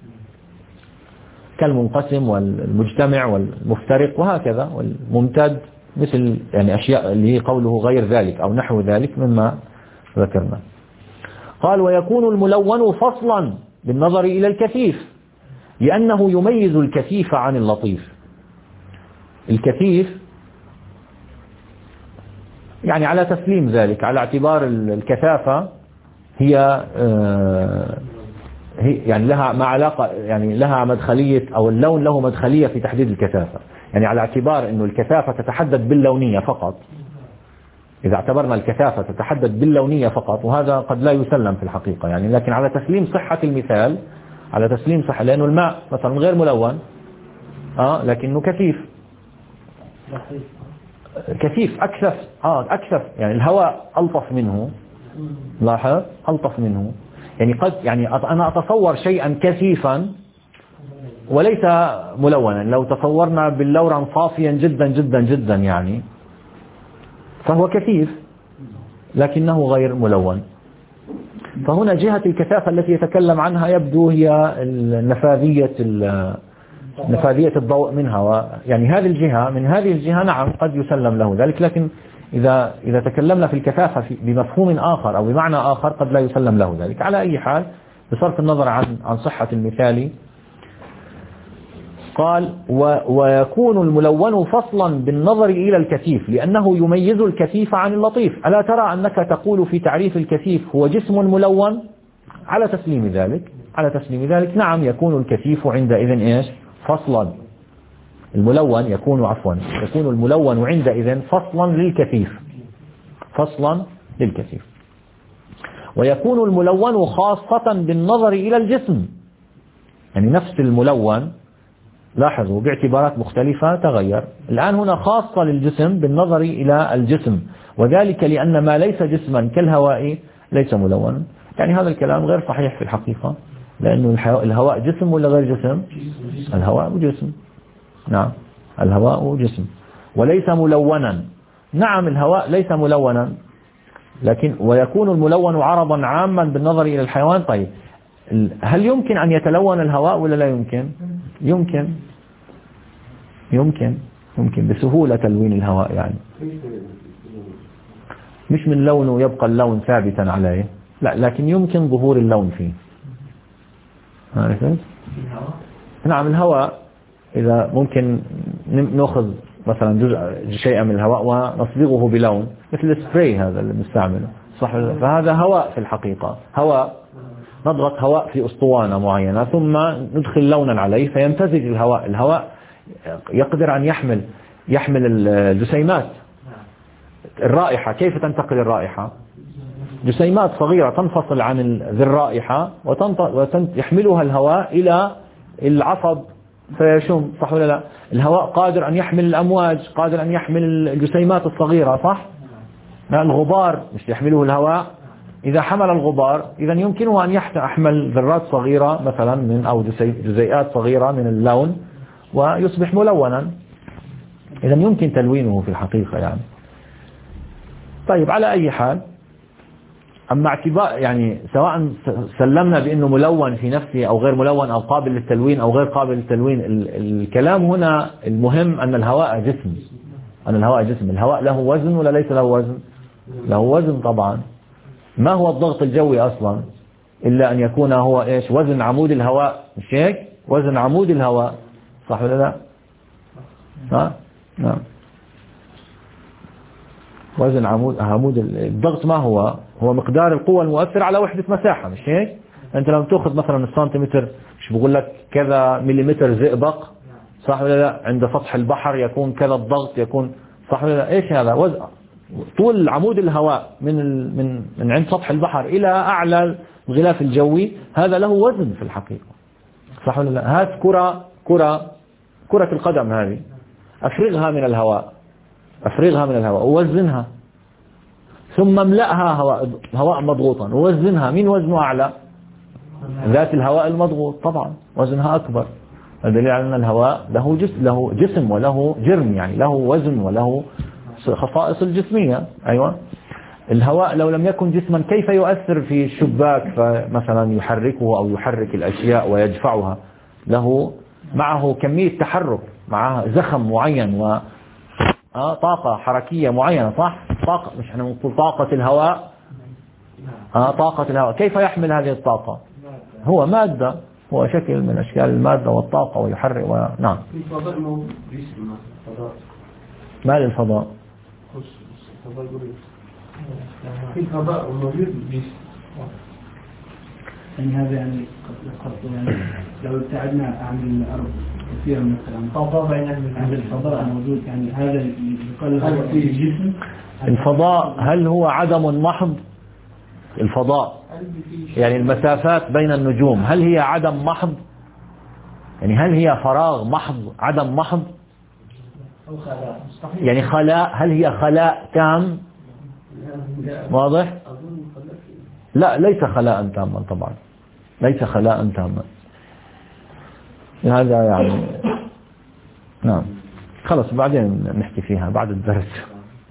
كالمنقسم والمجتمع والمفترق وهكذا، والممتد، مثل يعني أشياء اللي قوله غير ذلك أو نحو ذلك مما ذكرنا. قال ويكون الملون فصلا بالنظر إلى الكثيف، لأنه يميز الكثيف عن اللطيف. الكثيف يعني على تسليم ذلك، على اعتبار الكثافة هي هي يعني لها ما علاقة، يعني لها مدخلية، أو اللون له مدخلية في تحديد الكثافة، يعني على اعتبار أنه الكثافة تتحدد باللونية فقط. إذا اعتبرنا الكثافة تتحدد باللونية فقط، وهذا قد لا يسلم في الحقيقة يعني، لكن على تسليم صحة المثال، على تسليم صحة، لأنه الماء مثلا غير ملون آه لكنه كثيف، كثيف أكثف آه أكثف يعني الهواء ألطف منه، لاحظ ألطف منه، يعني قد يعني أنا أتصور شيئا كثيفا وليس ملونا، لو تصورنا باللورا صافيا جدا جدا جدا يعني فهو كثيف لكنه غير ملون. فهنا جهة الكثافة التي يتكلم عنها يبدو هي نفاذية نفاذية الضوء منها، يعني هذه الجهة، من هذه الجهة نعم قد يسلم له ذلك، لكن إذا إذا تكلمنا في الكثافة بمفهوم آخر أو بمعنى آخر قد لا يسلم له ذلك. على أي حال بصرف النظر عن عن صحة المثال، قال ويكون الملون فصلا بالنظر إلى الكثيف لأنه يميز الكثيف عن اللطيف. ألا ترى أنك تقول في تعريف الكثيف هو جسم ملون؟ على تسليم ذلك على تسليم ذلك نعم يكون الكثيف عندئذ إيش؟ فصلا. الملون يكون عفوا يكون الملون عندئذ فصلا للكثيف، فصلا للكثيف. ويكون الملون خاصة بالنظر إلى الجسم، يعني نفس الملون لاحظوا باعتبارات مختلفة تغير، الآن هنا خاصة للجسم بالنظر إلى الجسم، وذلك لأن ما ليس جسما كالهواء ليس ملونا. يعني هذا الكلام غير صحيح في الحقيقة، لأنه الهواء جسم ولا غير جسم؟ الهواء جسم، نعم الهواء جسم وليس ملونا. نعم الهواء ليس ملونا، لكن ويكون الملون عرضا عاما بالنظر إلى الحيوان. طيب هل يمكن أن يتلون الهواء ولا لا يمكن؟ يمكن يمكن يمكن بسهولة تلوين الهواء، يعني مش من لونه يبقى اللون ثابتا عليه، لا لكن يمكن ظهور اللون فيه. عرفت؟ نعم الهواء إذا ممكن نأخذ مثلا جزء شيئا من الهواء ونصبغه بلون مثل السبراي هذا اللي بنستعمله، صح؟ فهذا هواء في الحقيقة، هواء نضغط هواء في أسطوانة معينة ثم ندخل لونا عليه فيمتزج الهواء. الهواء يقدر أن يحمل يحمل الجسيمات. الرائحة كيف تنتقل الرائحة؟ جسيمات صغيرة تنفصل عن ذي الرائحة ويحملها الهواء إلى العصب فيشم، صح ولا لا؟ الهواء قادر أن يحمل الأمواج، قادر أن يحمل الجسيمات الصغيرة، صح؟ الغبار مش يحمله الهواء؟ إذا حمل الغبار إذا يمكنه أن يحمل ذرات صغيرة مثلا من أو جزيئات صغيرة من اللون ويصبح ملونا. إذا يمكن تلوينه في الحقيقة يعني. طيب على أي حال، أما اعتبار يعني سواء سلمنا بأنه ملون في نفسه أو غير ملون أو قابل للتلوين أو غير قابل للتلوين، الكلام هنا المهم أن الهواء جسم، أن الهواء جسم. الهواء له وزن ولا ليس له وزن؟ له وزن طبعا. ما هو الضغط الجوي أصلا إلا أن يكون هو إيش؟ وزن عمود الهواء، مش هيك؟ وزن عمود الهواء، صح ولا لا؟ ها؟ نعم وزن عمود عمود الضغط. ما هو؟ هو مقدار القوة المؤثرة على وحدة مساحة، مش هيك؟ أنت لما تأخذ مثلا السنتيمتر مش بقول لك كذا مليمتر زئبق، صح ولا لا؟ عند سطح البحر يكون كذا الضغط، يكون صح ولا لا؟ إيش هذا؟ وزن طول عمود الهواء من من من عند سطح البحر إلى أعلى الغلاف الجوي، هذا له وزن في الحقيقة، صح ولا لا؟ هات كرة كرة كرة القدم هذه، أفرغها من الهواء، أفرغها من الهواء ووزنها، ثم املأها هواء هواء مضغوطا ووزنها. مين وزنه أعلى؟ ذات الهواء المضغوط طبعا وزنها أكبر. الدليل على أن الهواء له جسم له جسم وله جرم، يعني له وزن وله خصائص الجسمية. أيوة الهواء لو لم يكن جسما كيف يؤثر في الشباك فمثلا يحركه أو يحرك الأشياء ويدفعها؟ له معه كمية تحرك، معه زخم معين و آه طاقة حركية معينة، صح؟ طاقة، مش احنا بنقول طاقة الهواء، آه طاقة الهواء كيف يحمل هذه الطاقة؟ هو مادة، هو شكل من أشكال المادة والطاقة ويحرك و... نعم. ما للفضاء؟ يعني هذا يعني قد يعني لو ابتعدنا عن الأرض كثيرا مثلا فضاء عن الفضاء موجود، يعني هذا يقال هذا في الجسم. الفضاء هل هو عدم محض؟ الفضاء يعني المسافات بين النجوم هل هي عدم محض؟ يعني هل هي فراغ محض عدم محض؟ يعني خلاء، هل هي خلاء تام؟ واضح؟ لا ليس خلاء تاما طبعا، ليس خلاء تاما. هذا يعني نعم خلص بعدين نحكي فيها بعد الدرس.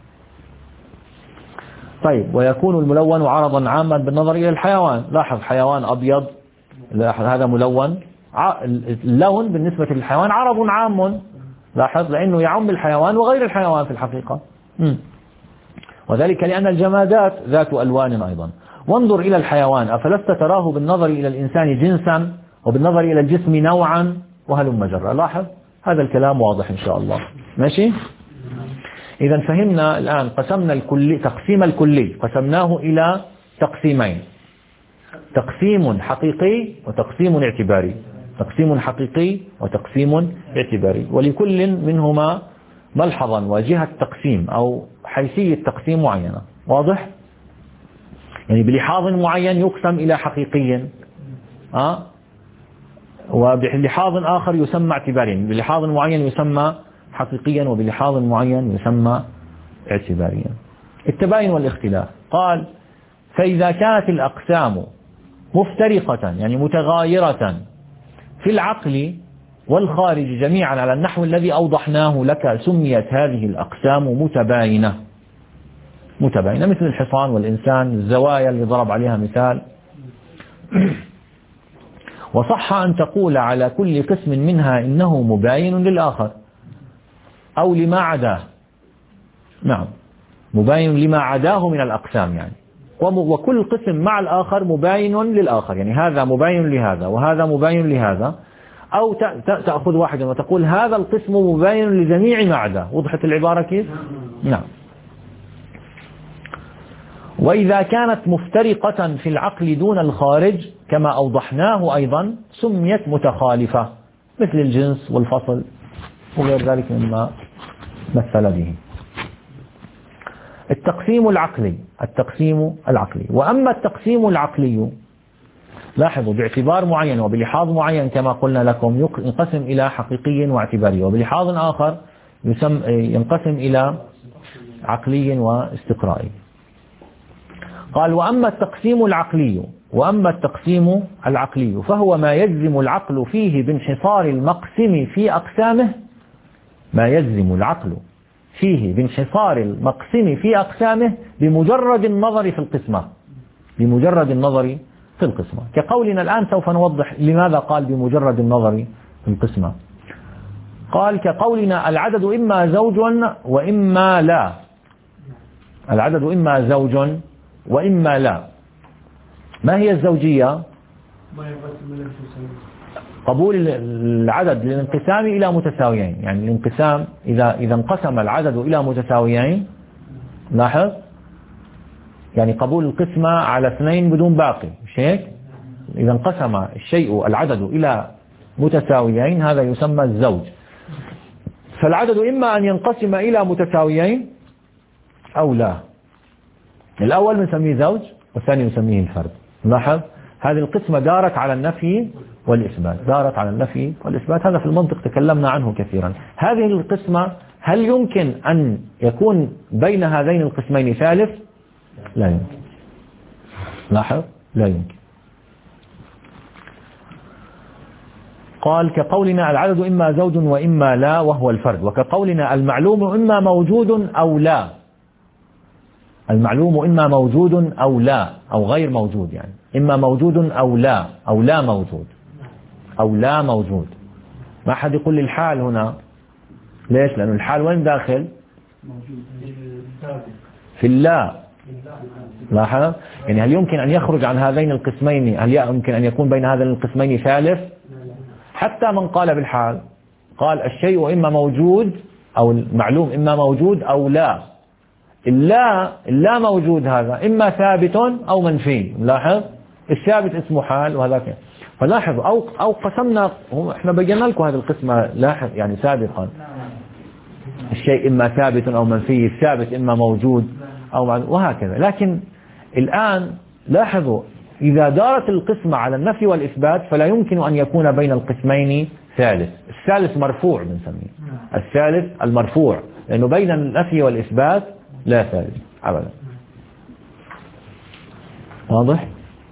طيب، ويكون الملون عرضا عاما بالنظر إلى الحيوان. لاحظ حيوان أبيض، لاحظ هذا ملون، اللون بالنسبة للحيوان عرض عام، لاحظ لأنه يعم الحيوان وغير الحيوان في الحقيقة. م. وذلك لأن الجمادات ذات ألوان أيضا. وانظر إلى الحيوان، أفلست تراه بالنظر إلى الإنسان جنسا وبالنظر إلى الجسم نوعا وهلم جرا. لاحظ هذا الكلام واضح إن شاء الله. ماشي؟ إذا فهمنا الآن، قسمنا الكلي، تقسيم الكلي قسمناه إلى تقسيمين، تقسيم حقيقي وتقسيم اعتباري، تقسيم حقيقي وتقسيم اعتباري، ولكل منهما ملحظا وجهة تقسيم أو حيثية تقسيم معينة. واضح؟ يعني بلحاظ معين يقسم إلى حقيقي، أه؟ وبلحاظ آخر يسمى اعتباريا، بلحاظ معين يسمى حقيقيا وبلحاظ معين يسمى اعتباريا. التباين والاختلاف. قال فإذا كانت الأقسام مفترقة يعني متغايرة في العقل والخارج جميعا على النحو الذي أوضحناه لك سميت هذه الأقسام متباينة. متباينة مثل الحصان والإنسان، الزوايا اللي ضرب عليها مثال. وصح أن تقول على كل قسم منها إنه مباين للآخر أو لما عداه. نعم، مباين لما عداه من الأقسام يعني، وكل قسم مع الآخر مباين للآخر، يعني هذا مباين لهذا وهذا مباين لهذا. أو تأخذ واحدا وتقول هذا القسم مباين لجميع ما عداه. وضحت العبارة كيف؟ نعم. وإذا كانت مفترقة في العقل دون الخارج كما أوضحناه أيضا سميت متخالفة، مثل الجنس والفصل وغير ذلك مما مثل به. التقسيم العقلي، التقسيم العقلي. وأما التقسيم العقلي لاحظوا باعتبار معين وبلحاظ معين كما قلنا لكم ينقسم إلى حقيقي واعتباري، وبلحاظ آخر ينقسم إلى عقلي واستقرائي. قال وأما التقسيم العقلي وأما التقسيم العقلي فهو ما يجزم العقل فيه بانحصار المقسم في أقسامه، ما يجزم العقل فيه بانحصار المقسم في أقسامه بمجرد النظر في القسمة، بمجرد النظر في القسمة. كقولنا الآن سوف نوضح لماذا قال بمجرد النظر في القسمة. قال كقولنا العدد إما زوج وإما لا، العدد إما زوج وإما لا. ما هي الزوجية؟ قبول العدد للانقسام إلى متساويين، يعني الانقسام إذا إذا انقسم العدد إلى متساويين، لاحظ يعني قبول القسمة على اثنين بدون باقي، مش هيك؟ إذا انقسم الشيء العدد إلى متساويين هذا يسمى الزوج. فالعدد إما أن ينقسم إلى متساويين أو لا. الأول بنسميه زوج والثاني نسميه الفرد. لاحظ هذه القسمة دارت على النفي والإثبات، دارت على النفي والإثبات، هذا في المنطق تكلمنا عنه كثيرا. هذه القسمة هل يمكن أن يكون بين هذين القسمين ثالث؟ لا يمكن. لاحظ لا يمكن. قال كقولنا العدد إما زوج وإما لا وهو الفرد، وكقولنا المعلوم إما موجود أو لا، المعلوم إما موجود أو لا أو غير موجود، يعني إما موجود أو لا أو لا موجود أو لا موجود. ما حد يقول لي الحال هنا، ليش؟ لأن الحال وين داخل؟ في اللا. لاحظ يعني هل يمكن أن يخرج عن هذين القسمين، هل يمكن أن يكون بين هذين القسمين ثالث؟ حتى من قال بالحال قال الشيء إما موجود أو المعلوم إما موجود أو لا. اللا اللا موجود هذا إما ثابت أو منفي. لاحظ الثابت اسمه حال وهذاك. فلاحظوا أو أو قسمنا، احنا بينا لكم هذه القسمة لاحظ يعني سابقا، الشيء إما ثابت أو منفي، الثابت إما موجود أو وهكذا. لكن الآن لاحظوا إذا دارت القسمة على النفي والإثبات فلا يمكن أن يكون بين القسمين ثالث. الثالث مرفوع بنسميه، الثالث المرفوع، لأنه بين النفي والإثبات لا ثالث أبدا. واضح؟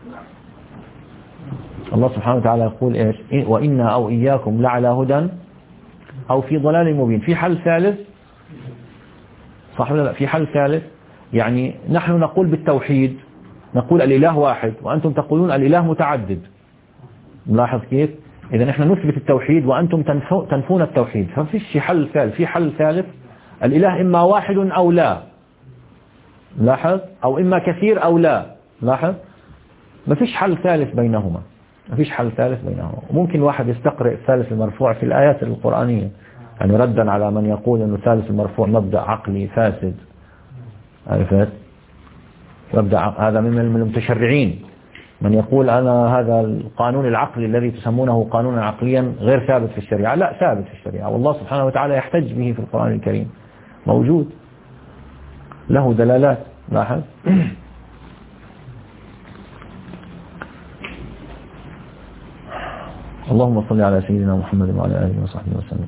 الله سبحانه وتعالى يقول إيش؟ وإنا أو إياكم لعلى هدى أو في ضلال مبين. في حل ثالث صح ولا لا؟ في حل ثالث، يعني نحن نقول بالتوحيد، نقول الإله واحد وأنتم تقولون الإله متعدد. ملاحظ كيف؟ إذا نحن نثبت التوحيد وأنتم تنفون التوحيد، ففيش حل ثالث. في حل ثالث الإله إما واحد أو لا، لاحظ، أو إما كثير أو لا، لاحظ، ما فيش حل ثالث بينهما، ما فيش حل ثالث بينهما. ممكن واحد يستقرئ الثالث المرفوع في الآيات القرآنية، يعني ردا على من يقول أن الثالث المرفوع مبدأ عقلي فاسد، عرفت؟ مبدأ هذا من المتشرعين، من يقول أنا هذا القانون العقلي الذي تسمونه قانونا عقليا غير ثابت في الشريعة. لا، ثابت في الشريعة، والله سبحانه وتعالى يحتج به في القرآن الكريم، موجود له دلالات. لاحظ. اللهم صل على سيدنا محمد وعلى آله وصحبه وسلم.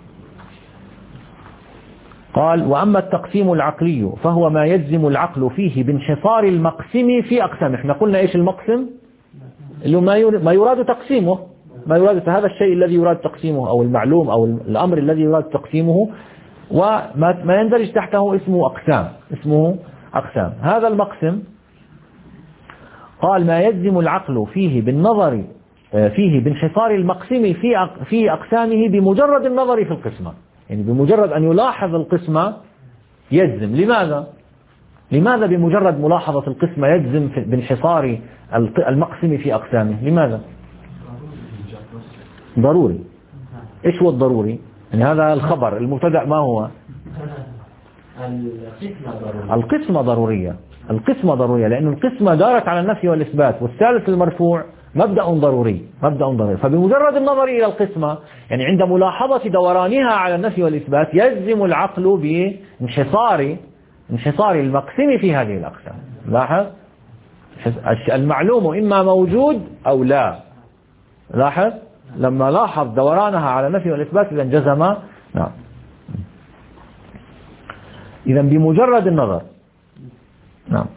قال وأما التقسيم العقلي فهو ما يجزم العقل فيه بانحصار المقسم في أقسامه. احنا قلنا إيش المقسم؟ اللي ما يراد تقسيمه، ما يراد هذا الشيء الذي يراد تقسيمه أو المعلوم أو الأمر الذي يراد تقسيمه، وما ما يندرج تحته اسمه أقسام، اسمه أقسام. هذا المقسم قال ما يجزم العقل فيه بالنظر فيه بانحصار المقسم في في أقسامه بمجرد النظر في القسمة، يعني بمجرد أن يلاحظ القسمة يجزم. لماذا؟ لماذا بمجرد ملاحظة القسمة يجزم بانحصار المقسم في أقسامه؟ لماذا؟ ضروري. إيش هو الضروري؟ يعني هذا الخبر المبتدأ ما هو؟ القسمة ضرورية. القسمة ضرورية لأن القسمة دارت على النفي والإثبات، والثالث المرفوع مبدأ ضروري، مبدأ ضروري. فبمجرد النظر إلى القسمة، يعني عند ملاحظة دورانها على النفي والإثبات، يجزم العقل بانحصار انحصار المقسم في هذه الأقسام. لاحظ، المعلوم إما موجود أو لا. لاحظ، لما لاحظ دورانها على النفي والإثبات إذا جزم. نعم. إذا بمجرد النظر. نعم.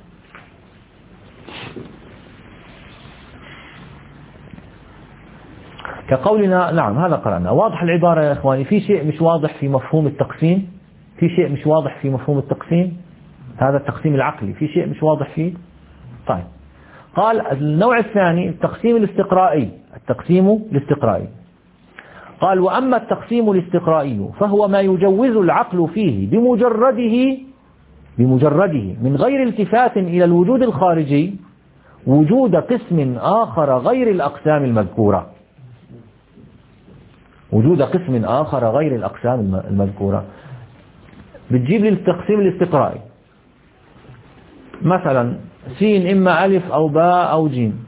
كقولنا، نعم هذا قرأنا. واضح العبارة يا إخواني؟ في شيء مش واضح في مفهوم التقسيم؟ في شيء مش واضح في مفهوم التقسيم؟ هذا التقسيم العقلي في شيء مش واضح فيه؟ طيب. قال النوع الثاني التقسيم الاستقرائي. التقسيم الاستقرائي قال وأما التقسيم الاستقرائي فهو ما يجوز العقل فيه بمجرده بمجرده من غير التفات إلى الوجود الخارجي وجود قسم آخر غير الأقسام المذكورة. وجود قسم آخر غير الأقسام المذكورة. بتجيب لي التقسيم الاستقرائي مثلا سين إما ألف أو باء أو جيم،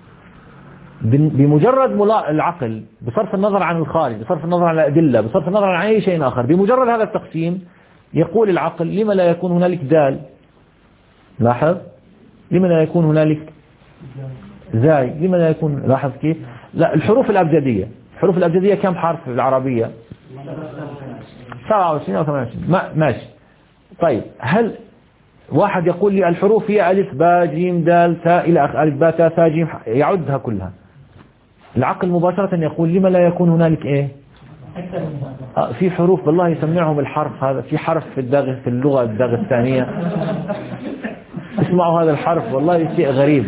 بمجرد العقل بصرف النظر عن الخارج، بصرف النظر عن الأدلة، بصرف النظر عن أي شيء آخر، بمجرد هذا التقسيم يقول العقل لما لا يكون هنالك دال؟ لاحظ، لما لا يكون هنالك زاي؟ لما لا يكون؟ لاحظ كيف؟ لا، الحروف الأبجدية، الحروف الأبجدية كم حرف في العربية؟ سبعة وعشرين أو ثمانية وعشرين. ما ماشي. طيب هل واحد يقول لي الحروف هي ألف باء جيم دال تاء إلى آخر، ألف باء تاء ثاء جيم، يعدها كلها. العقل مباشرة يقول لما لا يكون هنالك إيه؟ آه في حروف بالله يسمعهم الحرف هذا، في حرف في الداغ في اللغة الداغستانية اسمعوا هذا الحرف والله شيء غريب،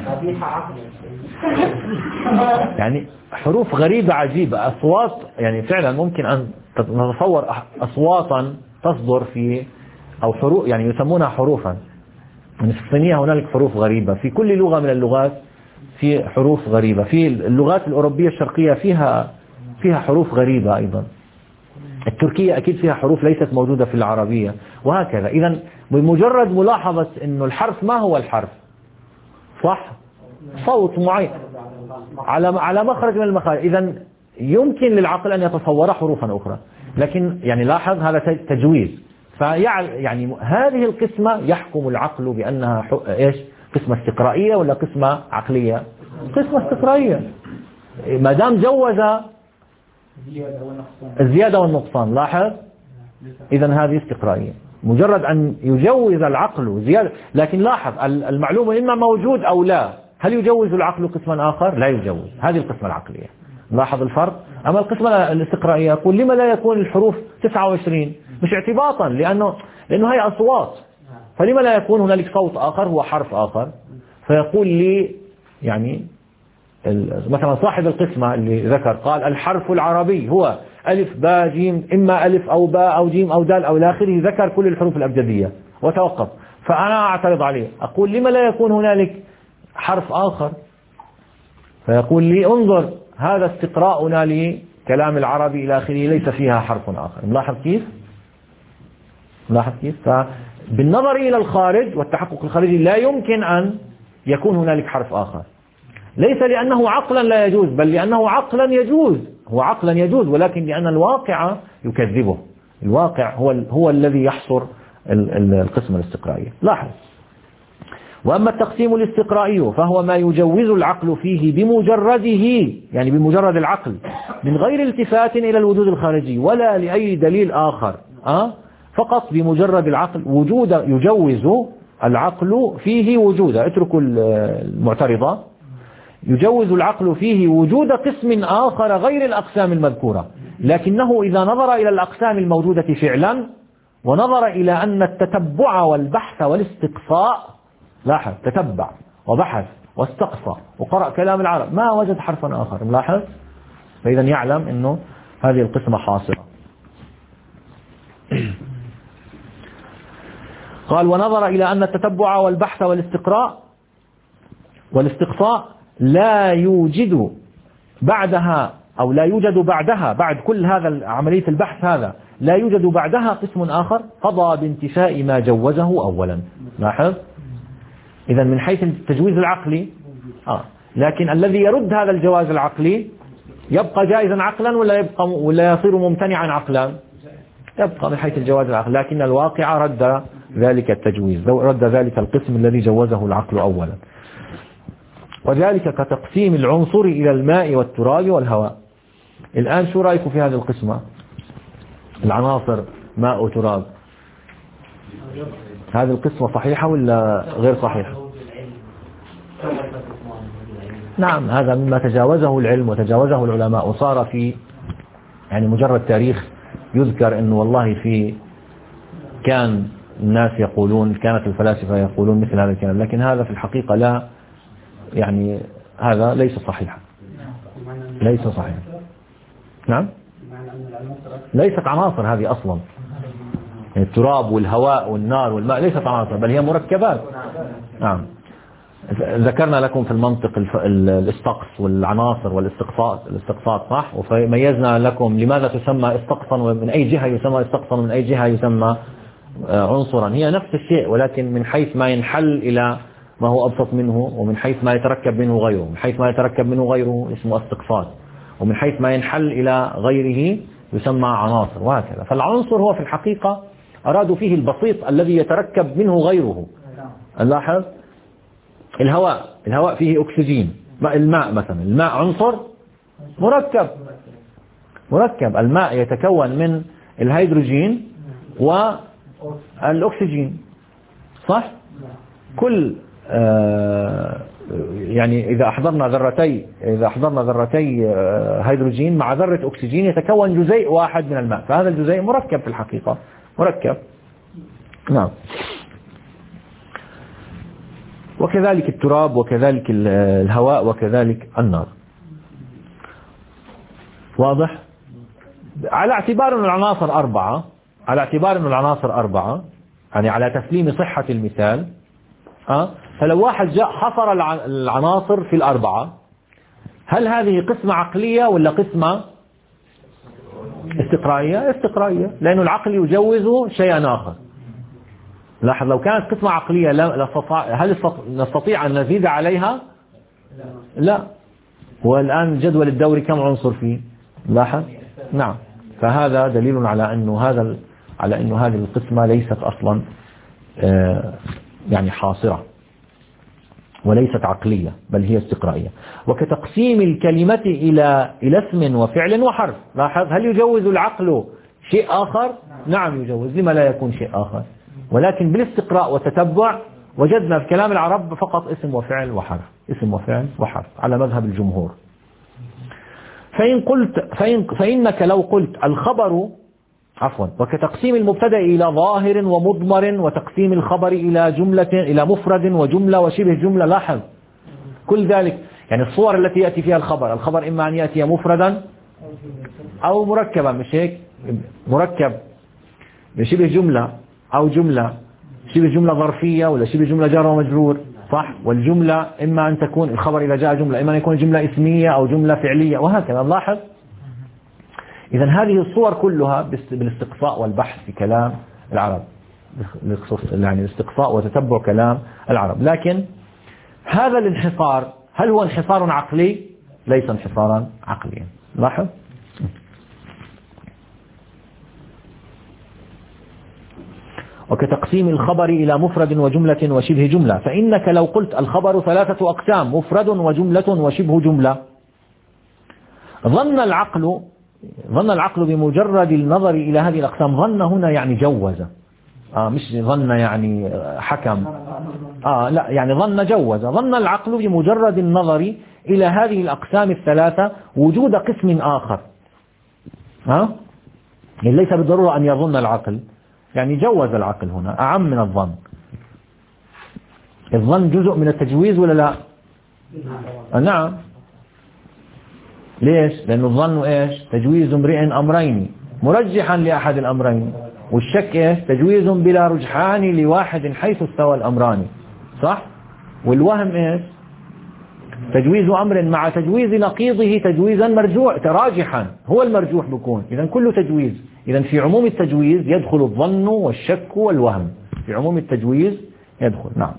يعني حروف غريبة عجيبة، أصوات يعني فعلا ممكن أن نتصور أصواتا تصدر في أو حروف يعني يسمونها حروفا. من الصينية هنالك حروف غريبة، في كل لغة من اللغات في حروف غريبة، في اللغات الأوروبية الشرقية فيها فيها حروف غريبة أيضا، التركية أكيد فيها حروف ليست موجودة في العربية وهكذا. إذا بمجرد ملاحظة أنه الحرف ما هو الحرف صح؟ صوت معين على على مخرج من المخارج. إذا يمكن للعقل أن يتصور حروفا أخرى، لكن يعني لاحظ هذا تجويز. فيعني هذه القسمة يحكم العقل بأنها إيش؟ قسمة استقرائية ولا قسمة عقلية؟ قسمة استقرائية. ما دام جوز الزيادة والنقصان، لاحظ إذا هذه استقرائية. مجرد أن يجوز العقل زيادة، لكن لاحظ المعلومة إما موجود أو لا. هل يجوز العقل قسما آخر؟ لا يجوز. هذه القسمة العقلية. لاحظ الفرق. أما القسمة الاستقرائية يقول لما لا يكون الحروف تسعة وعشرين؟ مش اعتباطا، لأنه لأنه هي أصوات، فلما لا يكون هنالك صوت آخر هو حرف آخر. فيقول لي يعني مثلا صاحب القسمة اللي ذكر قال الحرف العربي هو ألف باء جيم، إما ألف أو باء أو جيم أو دال أو الآخره، ذكر كل الحروف الأبجدية وتوقف. فأنا أعترض عليه أقول لما لا يكون هنالك حرف آخر؟ فيقول لي انظر هذا استقراؤنا لكلام العربي إلى آخره ليس فيها حرف آخر. ملاحظ كيف؟ ملاحظ كيف؟ فبالنظر إلى الخارج والتحقق الخارجي لا يمكن أن يكون هنالك حرف آخر، ليس لأنه عقلا لا يجوز، بل لأنه عقلا يجوز. هو عقلا يجوز، ولكن لأن الواقع يكذبه. الواقع هو هو الذي يحصر القسمة الاستقرائية. لاحظ. وأما التقسيم الاستقرائي فهو ما يجوز العقل فيه بمجرده، يعني بمجرد العقل، من غير التفات إلى الوجود الخارجي ولا لأي دليل آخر، أه؟ فقط بمجرد العقل وجود يجوز العقل فيه وجودا. اتركوا المعترضة. يجوز العقل فيه وجود قسم آخر غير الأقسام المذكورة، لكنه إذا نظر إلى الأقسام الموجودة فعلا ونظر إلى أن التتبع والبحث والاستقصاء، لاحظ تتبع وبحث واستقصى وقرأ كلام العرب، ما وجد حرفا آخر. ملاحظ. فإذا يعلم أنه هذه القسمة حاصرة. قال ونظر إلى أن التتبع والبحث والاستقراء والاستقصاء لا يوجد بعدها أو لا يوجد بعدها، بعد كل هذا عملية البحث هذا لا يوجد بعدها قسم آخر، قضى بانتفاء ما جوزه أولا. لاحظ. إذا من حيث التجويز العقلي آه. لكن الذي يرد هذا الجواز العقلي يبقى جائزا عقلا ولا يبقى ولا يصير ممتنعا عقلا؟ يبقى من حيث الجواز العقلي، لكن الواقع رد ذلك التجويز، رد ذلك القسم الذي جوزه العقل أولا. وذلك كتقسيم العنصر إلى الماء والتراب والهواء. الآن شو رأيكم في هذه القسمة؟ العناصر ماء وتراب، هذه القسمة صحيحة ولا غير صحيحة؟ نعم، هذا مما تجاوزه العلم وتجاوزه العلماء، وصار في يعني مجرد تاريخ يذكر أنه والله في كان الناس يقولون، كانت الفلاسفة يقولون مثل هذا الكلام، لكن هذا في الحقيقة لا، يعني هذا ليس صحيحا، ليس صحيحا. نعم، ليست عناصر هذه أصلا. التراب والهواء والنار والماء ليست عناصر، بل هي مركبات. نعم، ذكرنا لكم في المنطق الاستقص والعناصر والاستقصاء، الاستقصاء صح، وميزنا لكم لماذا تسمى استقصا ومن أي جهة يسمى استقصا ومن أي جهة يسمى عنصرا. هي نفس الشيء، ولكن من حيث ما ينحل إلى ما هو أبسط منه، ومن حيث ما يتركب منه غيره. من حيث ما يتركب منه غيره اسمه استقصاد، ومن حيث ما ينحل إلى غيره يسمى عناصر، وهكذا. فالعنصر هو في الحقيقة أرادوا فيه البسيط الذي يتركب منه غيره. نلاحظ الهواء، الهواء فيه أكسجين. الماء مثلا، الماء عنصر مركب، مركب. الماء يتكون من الهيدروجين والأكسجين، صح؟ كل آه يعني إذا أحضرنا ذرتي إذا أحضرنا ذرتي آه هيدروجين مع ذرة أكسجين يتكون جزيء واحد من الماء، فهذا الجزيء مركب في الحقيقة، مركب. نعم. وكذلك التراب، وكذلك الهواء، وكذلك النار. واضح؟ على اعتبار أن العناصر أربعة، على اعتبار أن العناصر أربعة، يعني على تسليم صحة المثال، أه؟ فلو واحد جاء حصر العناصر في الأربعة، هل هذه قسمة عقلية ولا قسمة استقرائية؟ استقرائية، لأن العقل يجوز شيئا آخر. لاحظ، لو كانت قسمة عقلية هل نستطيع أن نزيد عليها؟ لا. والآن جدول الدوري كم عنصر فيه؟ لاحظ. نعم. فهذا دليل على أنه هذا على أنه هذه القسمة ليست أصلا يعني حاصرة وليست عقلية، بل هي استقرائية. وكتقسيم الكلمة إلى إلى اسم وفعل وحرف. لاحظ، هل يجوز العقل شيء آخر؟ نعم يجوز، لما لا يكون شيء آخر؟ ولكن بالاستقراء والتتبع وجدنا في كلام العرب فقط اسم وفعل وحرف، اسم وفعل وحرف على مذهب الجمهور. فإن قلت فإن فإنك لو قلت الخبر عفوا وكتقسيم المبتدأ إلى ظاهر ومضمر وتقسيم الخبر إلى جملة إلى مفرد وجملة وشبه جملة. لاحظ كل ذلك يعني الصور التي يأتي فيها الخبر، الخبر إما أن يأتي مفردا أو مركبا، مش هيك؟ مركب بشبه جملة أو جملة شبه جملة ظرفية ولا شبه جملة جار ومجرور، صح؟ والجملة إما أن تكون الخبر إذا جاء جملة إما أن يكون جملة اسمية أو جملة فعلية وهكذا. لاحظ إذا هذه الصور كلها بالاستقصاء والبحث في كلام العرب، يعني الاستقصاء وتتبع كلام العرب. لكن هذا الانحصار هل هو انحصار عقلي؟ ليس انحصارا عقليا. لاحظ. وكتقسيم الخبر إلى مفرد وجملة وشبه جملة. فإنك لو قلت الخبر ثلاثة أقسام مفرد وجملة وشبه جملة، ظن العقل ظن العقل بمجرد النظر إلى هذه الأقسام، ظن هنا يعني جوز، آه مش ظن يعني حكم، آه لا يعني ظن جوز. ظن العقل بمجرد النظر إلى هذه الأقسام الثلاثة وجود قسم آخر، ها آه؟ يعني ليس بالضرورة أن يظن العقل، يعني جوز العقل هنا أعم من الظن. الظن جزء من التجويز ولا لا؟ آه نعم. ليش؟ لأنه الظن إيش؟ تجويز امرئ أمرين مرجحا لأحد الأمرين، والشك إيش؟ تجويز بلا رجحان لواحد حيث استوى الأمران، صح؟ والوهم إيش؟ تجويز أمر مع تجويز نقيضه تجويزا مرجوع راجحا، هو المرجوح بيكون. إذا كله تجويز. إذا في عموم التجويز يدخل الظن والشك والوهم، في عموم التجويز يدخل. نعم.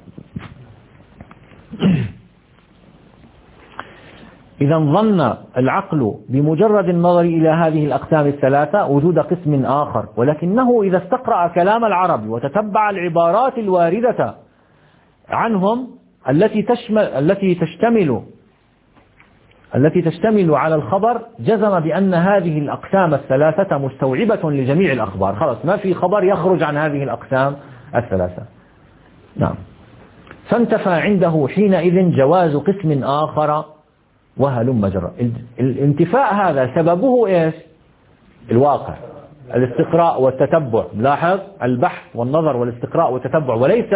إذا ظن العقل بمجرد النظر إلى هذه الأقسام الثلاثة وجود قسم آخر، ولكنه إذا استقرأ كلام العرب وتتبع العبارات الواردة عنهم التي تشمل التي تشتمل التي تشتمل على الخبر، جزم بأن هذه الأقسام الثلاثة مستوعبة لجميع الأخبار. خلاص ما في خبر يخرج عن هذه الأقسام الثلاثة. نعم. فانتفى عنده حينئذ جواز قسم آخر وهلم جرى. الانتفاء هذا سببه إيش؟ الواقع، الاستقراء والتتبع. لاحظ البحث والنظر والاستقراء والتتبع، وليس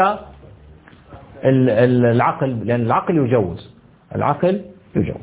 العقل، لأن العقل يجوز، العقل يجوز.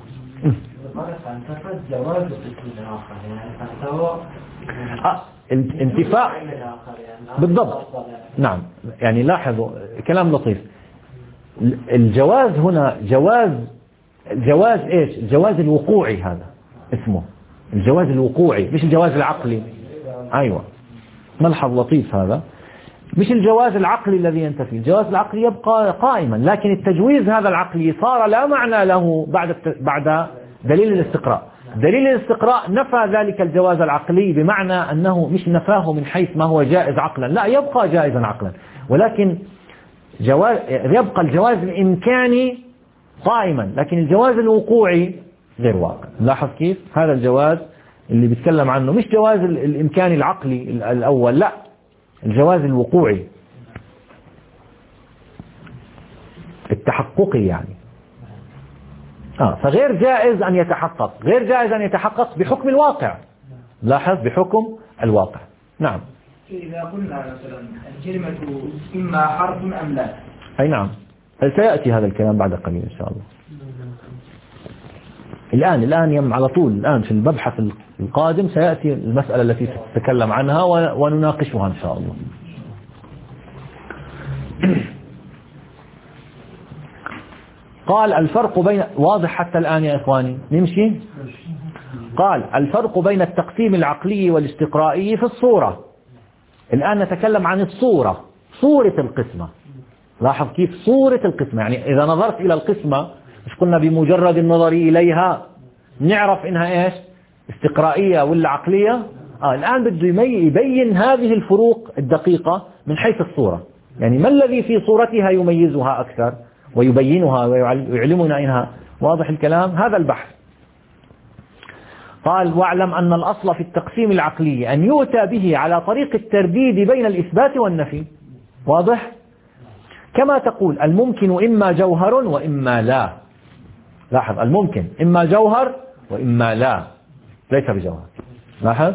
آه انتفاء بالضبط. نعم. يعني لاحظوا كلام لطيف. الجواز هنا جواز الجواز ايش؟ الجواز الوقوعي، هذا اسمه الجواز الوقوعي مش الجواز العقلي. ايوه ملحظ لطيف هذا. مش الجواز العقلي الذي ينتفي، الجواز العقلي يبقى قائما، لكن التجويز هذا العقلي صار لا معنى له بعد بعد دليل الاستقراء. دليل الاستقراء نفى ذلك الجواز العقلي، بمعنى أنه مش نفاه من حيث ما هو جائز عقلا، لا يبقى جائزا عقلا، ولكن جواز يبقى الجواز الإمكاني قائما، لكن الجواز الوقوعي غير واقع. لاحظ كيف؟ هذا الجواز اللي بيتكلم عنه مش جواز الإمكاني العقلي الأول، لا الجواز الوقوعي التحققي يعني. آه فغير جائز أن يتحقق، غير جائز أن يتحقق بحكم الواقع. لاحظ بحكم الواقع. نعم. إذا قلنا مثلا الكلمة إما حرف أم لا. أي نعم، سيأتي هذا الكلام بعد قليل إن شاء الله. الآن الآن يم على طول الآن في المبحث القادم سيأتي المسألة التي تتكلم عنها ونناقشها إن شاء الله. قال الفرق بين، واضح حتى الآن يا إخواني؟ نمشي. قال الفرق بين التقسيم العقلي والاستقرائي في الصورة. الآن نتكلم عن الصورة، صورة القسمة. لاحظ كيف؟ صورة القسمة، يعني إذا نظرت إلى القسمة مش قلنا بمجرد النظر إليها نعرف إنها إيش استقرائية ولا عقلية. آه الآن بده يبين هذه الفروق الدقيقة من حيث الصورة، يعني ما الذي في صورتها يميزها أكثر ويبينها ويعلمنا إنها. واضح الكلام؟ هذا البحث. قال واعلم أن الأصل في التقسيم العقلي أن يؤتى به على طريق الترديد بين الإثبات والنفي. واضح؟ كما تقول الممكن إما جوهر وإما لا. لاحظ الممكن إما جوهر وإما لا، ليس بجوهر. لاحظ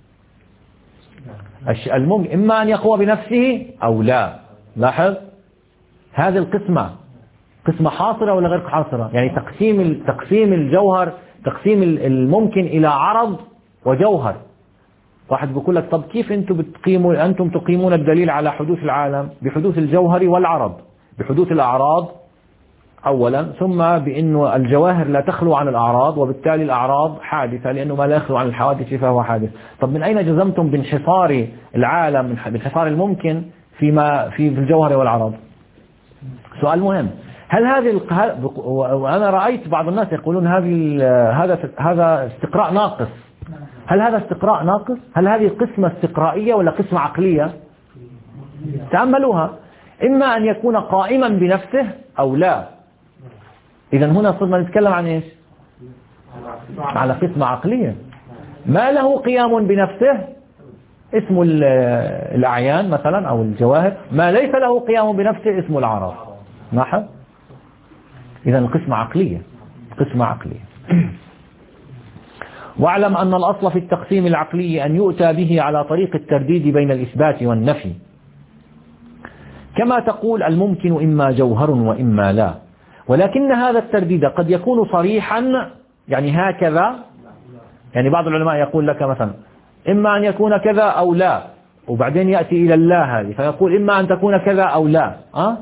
الممكن إما أن يقوى بنفسه أو لا. لاحظ هذه القسمة قسمة حاصرة ولا غير حاصرة؟ يعني تقسيم تقسيم الجوهر، تقسيم الممكن إلى عرض وجوهر. واحد بيقول لك طب كيف أنتم بتقيموا أنتم تقيمون الدليل على حدوث العالم؟ بحدوث الجوهر والعرض، بحدوث الأعراض أولا، ثم بأنه الجواهر لا تخلو عن الأعراض، وبالتالي الأعراض حادثة لأنه ما لا يخلو عن الحوادث فهو حادث. طب من أين جزمتم بانحصار العالم، بانحصار الممكن فيما في الجوهر والعرض؟ سؤال مهم. هل هذه وأنا رأيت بعض الناس يقولون هذه هذا هذا استقراء ناقص. هل هذا استقراء ناقص؟ هل هذه قسمة استقرائية ولا قسمة عقلية؟ تأملوها. إما أن يكون قائما بنفسه أو لا. إذا هنا صرنا نتكلم عن إيش؟ على قسمة عقلية. ما له قيام بنفسه اسم الأعيان مثلا أو الجواهر، ما ليس له قيام بنفسه اسم الأعراض. لاحظ؟ إذا القسمة عقلية، قسمة عقلية. واعلم أن الأصل في التقسيم العقلي أن يؤتى به على طريق الترديد بين الإثبات والنفي. كما تقول الممكن إما جوهر وإما لا، ولكن هذا الترديد قد يكون صريحا، يعني هكذا. يعني بعض العلماء يقول لك مثلا إما أن يكون كذا أو لا، وبعدين يأتي إلى الله هذه فيقول إما أن تكون كذا أو لا. أه؟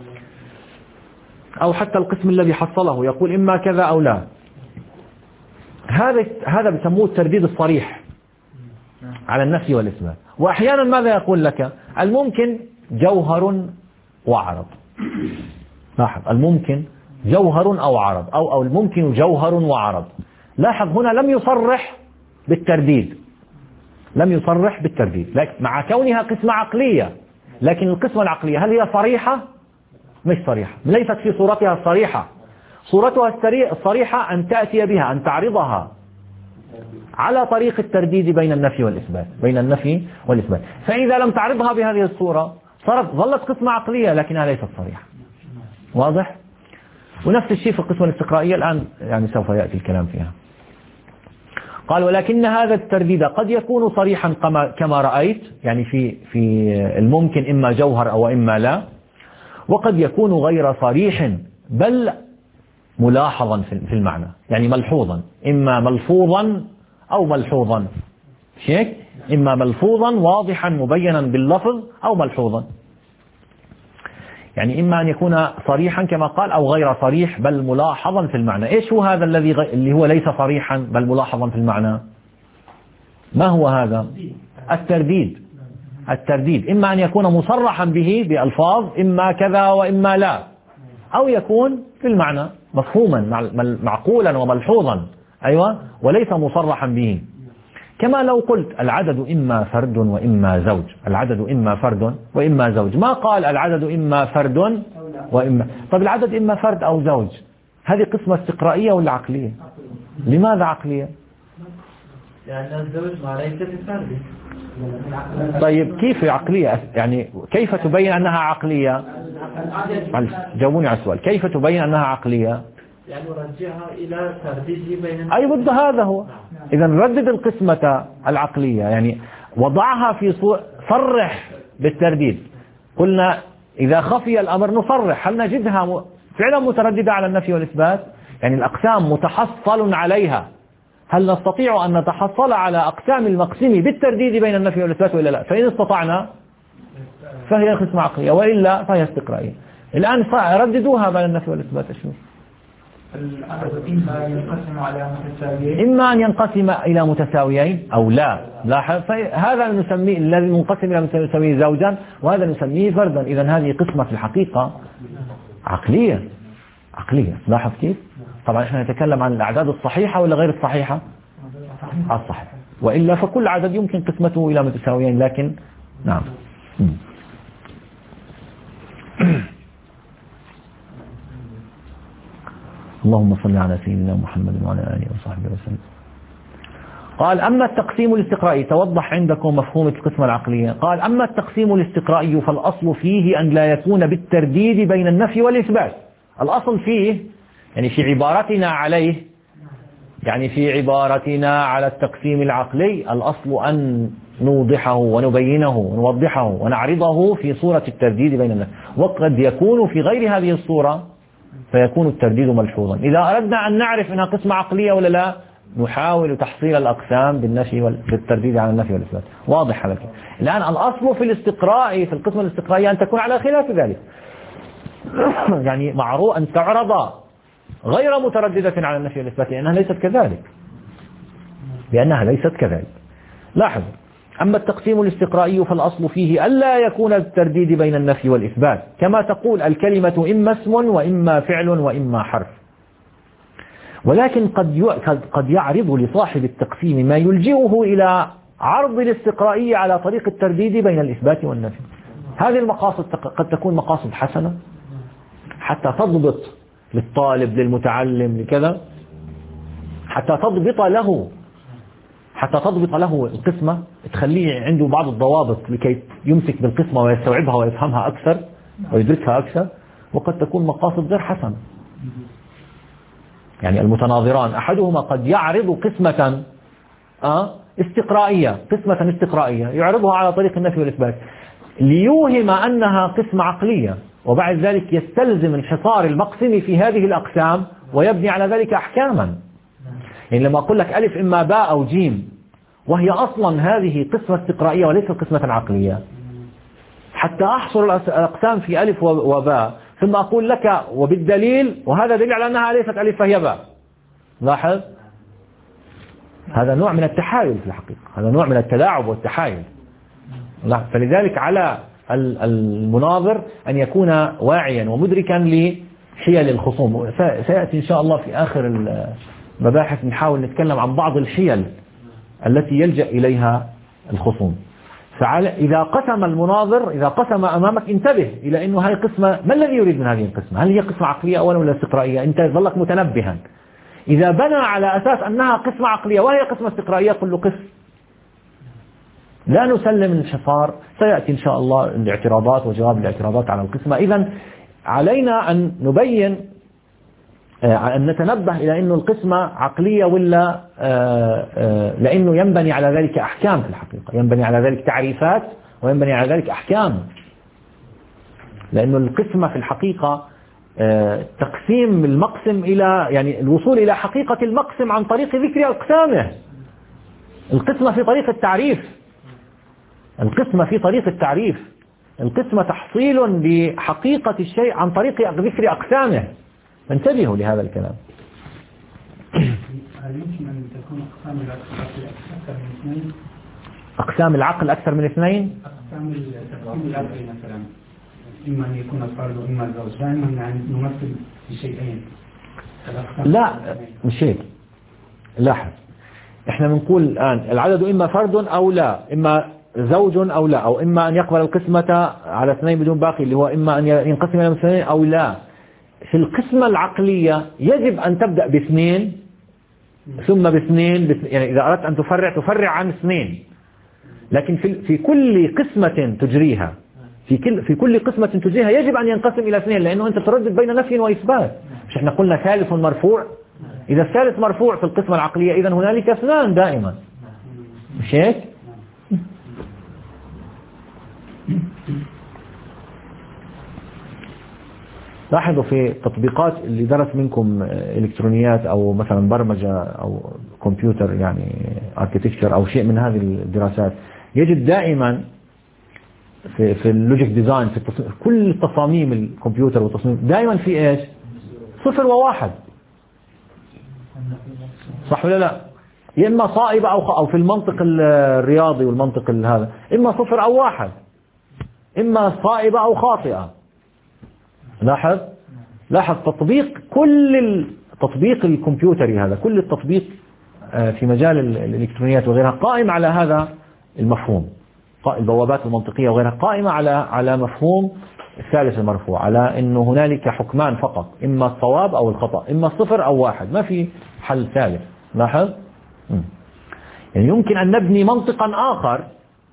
أو حتى القسم الذي حصله يقول إما كذا أو لا. هذا هذا بسموه الترديد الصريح على النفي والإثبات. وأحيانا ماذا يقول لك؟ الممكن جوهر وعرض. لاحظ الممكن جوهر أو عرض، أو أو الممكن جوهر وعرض. لاحظ هنا لم يصرح بالترديد، لم يصرح بالترديد، لكن مع كونها قسمة عقلية. لكن القسمة العقلية هل هي صريحة؟ مش صريحة، ليست في صورتها الصريحة. صورتها الصريحة أن تأتي بها، أن تعرضها على طريق الترديد بين النفي والإثبات، بين النفي والإثبات. فإذا لم تعرضها بهذه الصورة صارت ظلت قسمة عقلية لكنها ليست صريحة. واضح؟ ونفس الشيء في القسمة الاستقرائية الآن يعني سوف يأتي الكلام فيها. قال ولكن هذا الترديد قد يكون صريحا كما رأيت، يعني في في الممكن إما جوهر أو إما لا، وقد يكون غير صريح بل ملاحظا في المعنى، يعني ملحوظا، إما ملفوظا أو ملحوظا. شيك إما ملفوظا واضحا مبينا باللفظ أو ملحوظا، يعني إما أن يكون صريحا كما قال أو غير صريح بل ملاحظا في المعنى. إيش هو هذا الذي غ... اللي هو ليس صريحا بل ملاحظا في المعنى؟ ما هو هذا؟ الترديد. الترديد إما أن يكون مصرحا به بألفاظ إما كذا وإما لا، أو يكون في المعنى مفهوما معقولا وملحوظا، أيوة، وليس مصرحا به. كما لو قلت العدد إما فرد وإما زوج، العدد إما فرد وإما زوج، ما قال العدد إما فرد وإما. طب العدد إما فرد أو زوج، هذه قسمة استقرائية ولا عقلية؟ لماذا عقلية؟ لأن الزوج ما ليس بفرد. طيب كيف عقلية؟ يعني كيف تبين أنها عقلية؟ جاوبوني على السؤال، كيف تبين أنها عقلية؟ يعني رجعها إلى ترديد بين. أي بد هذا هو. إذا ردد القسمة العقلية، يعني وضعها في صور، صرح بالترديد. قلنا إذا خفي الأمر نصرح. هل نجدها فعلا مترددة على النفي والإثبات؟ يعني الأقسام متحصل عليها. هل نستطيع أن نتحصل على أقسام المقسم بالترديد بين النفي والإثبات ولا لا؟ فإن استطعنا فهي قسمة عقلية، وإلا فهي استقرائية. الآن رددوها بين النفي والإثبات. أشوف إما ينقسم على متساويين، إما أن ينقسم إلى متساويين أو لا. لاحظ هذا نسميه الذي منقسم إلى متساويين زوجا، وهذا نسميه فردا. إذا هذه قسمة في الحقيقة عقلية. عقلية. لاحظ كيف؟ طبعا احنا نتكلم عن الأعداد الصحيحة ولا غير الصحيحة؟ الصحيحة. وإلا فكل عدد يمكن قسمته إلى متساويين، لكن نعم. اللهم صل على سيدنا محمد وعلى آله وصحبه وسلم. قال أما التقسيم الاستقرائي، توضح عندكم مفهوم القسمة العقلية. قال أما التقسيم الاستقرائي فالأصل فيه أن لا يكون بالترديد بين النفي والإثبات. الأصل فيه يعني في عبارتنا عليه، يعني في عبارتنا على التقسيم العقلي، الأصل أن نوضحه ونبينه ونوضحه ونعرضه في صورة الترديد بين النفي، وقد يكون في غير هذه الصورة فيكون الترديد ملحوظا. إذا أردنا أن نعرف أنها قسمة عقلية ولا لا، نحاول تحصيل الأقسام بالنفي والترديد على النفي والإثبات. واضح هذا. الآن الأصل في الاستقراء، في القسمة الاستقرائية، أن تكون على خلاف ذلك. يعني معروف أن تعرض غير مترددة على النفي والإثبات، لأنها ليست كذلك، لأنها ليست كذلك. لاحظ، أما التقسيم الاستقرائي فالأصل فيه ألا يكون الترديد بين النفي والإثبات، كما تقول الكلمة إما اسم وإما فعل وإما حرف. ولكن قد قد يعرض لصاحب التقسيم ما يلجئه إلى عرض الاستقرائية على طريق الترديد بين الإثبات والنفي. هذه المقاصد قد تكون مقاصد حسنة حتى تضبط للطالب للمتعلم لكذا، حتى تضبط له حتى تضبط له القسمة، تخليه عنده بعض الضوابط لكي يمسك بالقسمة ويستوعبها ويفهمها أكثر ويدركها أكثر. وقد تكون مقاصد غير حسنة، يعني المتناظران أحدهما قد يعرض قسمة استقرائية قسمة استقرائية يعرضها على طريق النفي والإثبات ليوهم أنها قسمة عقلية، وبعد ذلك يستلزم انحصار المقسم في هذه الأقسام ويبني على ذلك أحكاما. يعني لما أقول لك ألف إما باء أو جيم، وهي أصلا هذه قسمة استقرائية وليست قسمة عقلية، حتى أحصر الأقسام في ألف وباء ثم أقول لك وبالدليل، وهذا دليل على أنها ليست ألف فهي باء. لاحظ، هذا نوع من التحايل في الحقيقة، هذا نوع من التلاعب والتحايل. فلذلك على المناظر أن يكون واعيا ومدركا لحيل الخصوم. سيأتي إن شاء الله في آخر المباحث نحاول نتكلم عن بعض الحيل التي يلجأ إليها الخصوم. فإذا قسم المناظر، إذا قسم أمامك، انتبه إلى أنه هذه قسمة، ما الذي يريد من هذه القسمة؟ هل هي قسمة عقلية أولا ولا استقرائية؟ أنت ظلك متنبها. إذا بنى على أساس أنها قسمة عقلية وهي قسمة استقرائية، قل له قس، لا نسلم الانحصار. سيأتي إن شاء الله الاعتراضات وجواب الاعتراضات على القسمة. إذن علينا أن نبين، أن نتنبه إلى أنه القسمة عقلية ولا، لأنه ينبني على ذلك أحكام في الحقيقة، ينبني على ذلك تعريفات وينبني على ذلك أحكام. لأنه القسمة في الحقيقة تقسيم المقسم إلى، يعني الوصول إلى حقيقة المقسم عن طريق ذكر أقسامه. القسمة في طريق التعريف، القسمة في طريق التعريف القسمة تحصيل بحقيقة الشيء عن طريق ذكر أقسامه. انتبهوا لهذا الكلام. هل يمكن أن تكون أقسام العقل أكثر من اثنين؟ أقسام العقل أكثر من اثنين؟ أقسام التقسيم العقلي مثلا، إما أن يكون الفرد وإما الزوج، دائما يعني نمثل بشيئين. لا مش هيك. لاحظ، احنا بنقول الآن العدد إما فرد أو لا، إما زوج أو لا، أو إما أن يقبل القسمة على اثنين بدون باقي، اللي هو إما أن ينقسم إلى اثنين أو لا. في القسمة العقلية يجب أن تبدأ باثنين ثم باثنين، يعني إذا أردت أن تفرع تفرع عن اثنين. لكن في في كل قسمة تجريها في كل في كل قسمة تجريها يجب أن ينقسم إلى اثنين، لأنه أنت تردد بين نفي وإثبات. مش احنا قلنا ثالث مرفوع؟ إذا الثالث مرفوع في القسمة العقلية إذن هنالك اثنان دائما، مش هيك؟ لاحظوا في التطبيقات اللي درس منكم إلكترونيات أو مثلا برمجة أو كمبيوتر، يعني اركيتكتشر أو شيء من هذه الدراسات، يجد دائما في في اللوجيك ديزاين، في التصميم، كل تصاميم الكمبيوتر والتصميم دائما في ايش؟ صفر وواحد، صح ولا لا؟ يا اما صائبة او او في المنطق الرياضي والمنطق هذا اما صفر او واحد، اما صائبة او خاطئة. لاحظ لاحظ تطبيق كل التطبيق الكمبيوتري هذا، كل التطبيق في مجال الإلكترونيات وغيرها قائم على هذا المفهوم، البوابات المنطقية وغيرها قائمة على على مفهوم الثالث المرفوع، على أنه هنالك حكمان فقط، إما الصواب أو الخطأ، إما صفر أو واحد، ما في حل ثالث. لاحظ يعني يمكن أن نبني منطقا آخر،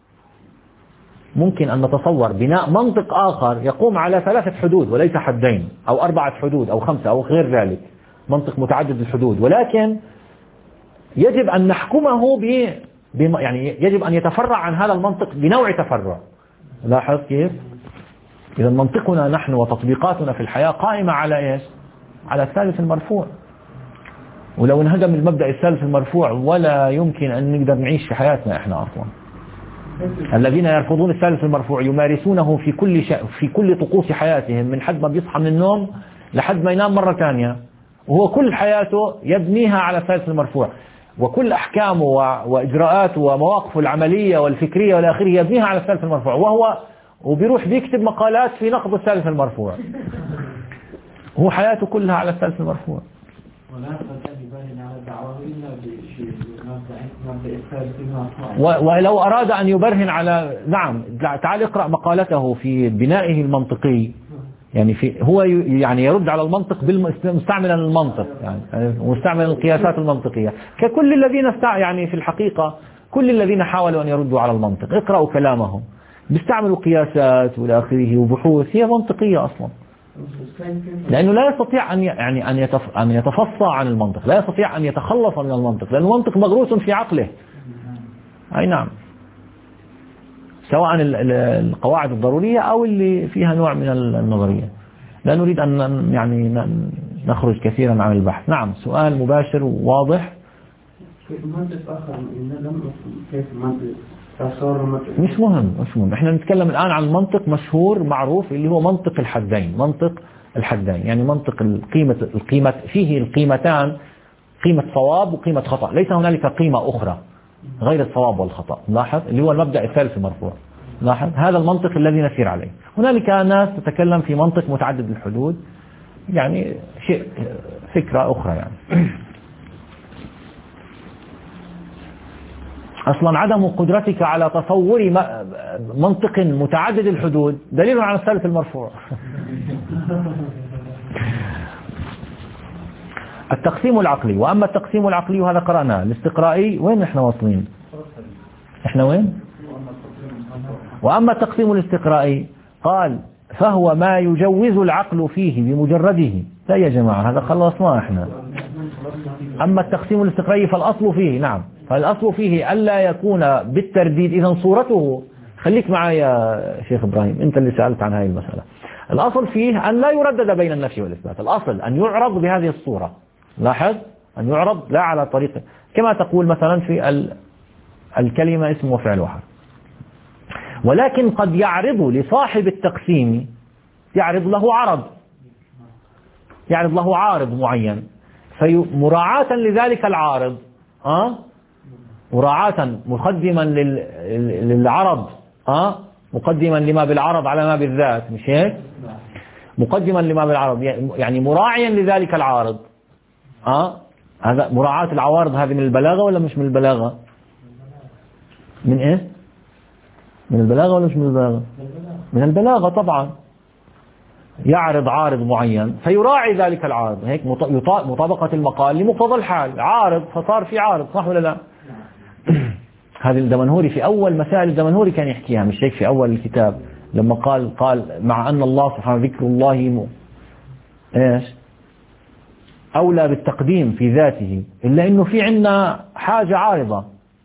ممكن أن نتصور بناء منطق آخر يقوم على ثلاثة حدود وليس حدين أو أربعة حدود أو خمسة أو غير ذلك، منطق متعدد الحدود، ولكن يجب أن نحكمه ب يعني يجب أن يتفرع عن هذا المنطق بنوع تفرع. لاحظ كيف؟ إذا منطقنا نحن وتطبيقاتنا في الحياة قائمة على إيش؟ على الثالث المرفوع. ولو انهدم المبدأ الثالث المرفوع ولا يمكن أن نقدر نعيش في حياتنا إحنا أصلا. الذين يرفضون الثالث المرفوع يمارسونه في كل شيء، في كل طقوس حياتهم، من حد ما بيصحى من النوم لحد ما ينام مرة ثانية، وهو كل حياته يبنيها على الثالث المرفوع، وكل أحكامه وإجراءاته ومواقفه العملية والفكرية والآخرة يبنيها على الثالث المرفوع، وهو وبيروح بيكتب مقالات في نقد الثالث المرفوع، هو حياته كلها على الثالث المرفوع. ولو أراد أن يبرهن على، نعم تعال اقرأ مقالته في بنائه المنطقي، يعني في هو يعني يرد على المنطق بالمستعملا المنطق، يعني مستعملا القياسات المنطقية، ككل الذين استع يعني في الحقيقة كل الذين حاولوا أن يردوا على المنطق، اقرأوا كلامهم، بيستعملوا قياسات والى اخره وبحوث هي منطقية أصلا، لأنه لا يستطيع أن يعني أن يتف أن يتفصى عن المنطق، لا يستطيع أن يتخلص من المنطق، لأن المنطق مغروس في عقله. أي نعم، سواء القواعد الضرورية أو اللي فيها نوع من النظرية. لا نريد أن يعني نخرج كثيرا عن البحث. نعم، سؤال مباشر وواضح. كيف منطق آخر كيف منطق مش مهم مش مهم احنا نتكلم الآن عن منطق مشهور معروف اللي هو منطق الحدين. منطق الحدين يعني منطق القيمة القيمة فيه القيمتان، قيمة صواب وقيمة خطأ، ليس هنالك قيمة أخرى غير الصواب والخطأ. لاحظ اللي هو المبدأ الثالث المرفوع. لاحظ هذا المنطق الذي نسير عليه. هنالك ناس تتكلم في منطق متعدد الحدود، يعني شيء فكرة أخرى. يعني أصلا عدم قدرتك على تصور منطق متعدد الحدود دليل على الثالث المرفوع. التقسيم العقلي. وأما التقسيم العقلي وهذا قرأناه. الاستقرائي وين احنا واصلين؟ احنا وين؟ وأما التقسيم الاستقرائي قال فهو ما يجوز العقل فيه بمجرده. لا يا جماعة هذا خلصناه احنا. أما التقسيم الاستقرائي فالأصل فيه، نعم فالأصل فيه ألا يكون بالترديد. إذا صورته، خليك معي يا شيخ إبراهيم أنت اللي سألت عن هذه المسألة. الأصل فيه أن لا يردد بين النفي والإثبات، الأصل أن يعرض بهذه الصورة. لاحظ أن يعرض لا على طريقة كما تقول مثلا في الكلمة اسم وفعل وحرف، ولكن قد يعرض لصاحب التقسيم، يعرض له عرض، يعرض له عارض معين، فمراعاة لذلك العارض أه؟ مراعاة مقدما للعرض أه؟ مقدما لما بالعرض على ما بالذات، مش هيك؟ مقدما لما بالعرض يعني مراعيا لذلك العارض أه؟ هذا مراعاة العوارض هذه من البلاغة ولا مش من البلاغة؟ من ايه؟ من البلاغة ولا مش من البلاغة؟ من البلاغة طبعا. يعرض عارض معين فيراعي ذلك العارض، هيك مطابقة المقال لمقتضى الحال، عارض فصار في عارض، صح ولا لا؟ هذه الدمنهوري في أول مسائل الدمنهوري كان يحكيها، مش هيك في أول الكتاب لما قال قال مع أن الله سبحانه ذكر الله م... إيش أولى بالتقديم في ذاته، إلا إنه في عنا حاجة عارضة،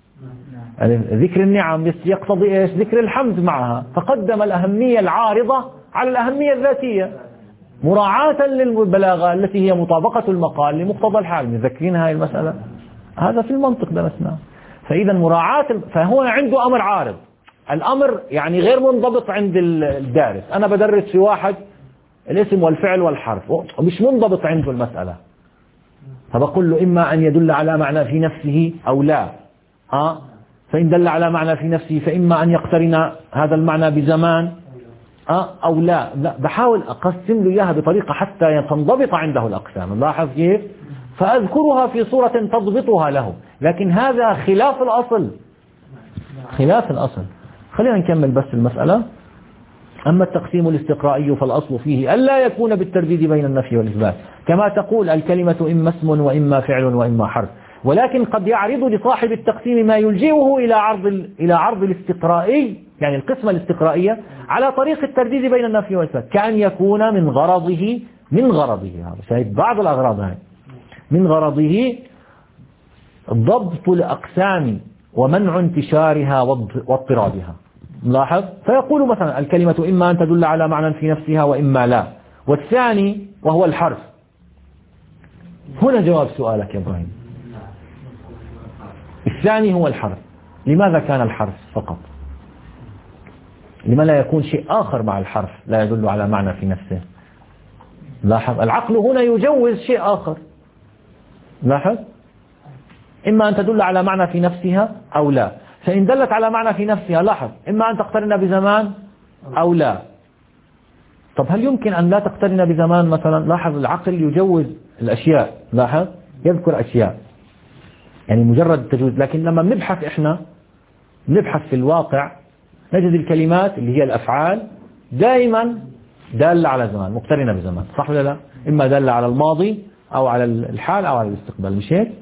ذكر النعم يقتضي إيش؟ ذكر الحمد معها، فقدم الأهمية العارضة على الأهمية الذاتية مراعاة للبلاغة التي هي مطابقة المقال لمقتضى الحال. مذكرين هاي المسألة؟ هذا في المنطق درسناه. فإذا مراعاة، فهو عنده أمر عارض، الأمر يعني غير منضبط عند الدارس. أنا بدرس في واحد الاسم والفعل والحرف ومش منضبط عنده المسألة، فبقول له إما أن يدل على معنى في نفسه أو لا أه؟ فإن دل على معنى في نفسه فإما أن يقترن هذا المعنى بزمان أو لا, لا بحاول أقسم له إياها بطريقة حتى تنضبط عنده الأقسام. لاحظ كيف؟ فأذكرها في صورة تضبطها له، لكن هذا خلاف الأصل، خلاف الأصل. خلينا نكمل بس المسألة. أما التقسيم الاستقرائي فالأصل فيه ألا يكون بالترديد بين النفي والإثبات، كما تقول الكلمة إما اسم وإما فعل وإما حرف، ولكن قد يعرض لصاحب التقسيم ما يلجئه إلى عرض إلى عرض الاستقرائي، يعني القسمة الاستقرائية على طريق الترديد بين النفي والإثبات، كأن يكون من غرضه من غرضه هذا شايف بعض الأغراض هاي من غرضه ضبط الأقسام ومنع انتشارها واضطرابها. ملاحظ؟ فيقول مثلا الكلمة إما أن تدل على معنى في نفسها وإما لا. والثاني وهو الحرف. هنا جواب سؤالك يا إبراهيم. الثاني هو الحرف. لماذا كان الحرف فقط؟ لما لا يكون شيء آخر مع الحرف لا يدل على معنى في نفسه؟ لاحظ العقل هنا يجوز شيء آخر. لاحظ إما أن تدل على معنى في نفسها أو لا. فإن دلت على معنى في نفسها لاحظ إما أن تقترن بزمان أو لا. طب هل يمكن أن لا تقترن بزمان مثلا؟ لاحظ العقل يجوز الأشياء، لاحظ يذكر أشياء يعني مجرد التجويز، لكن لما نبحث إحنا نبحث في الواقع نجد الكلمات اللي هي الأفعال دائما دالة على زمان، مقترنة بزمان، صح ولا لا؟ إما دالة على الماضي أو على الحال أو على الاستقبال، مش هيك؟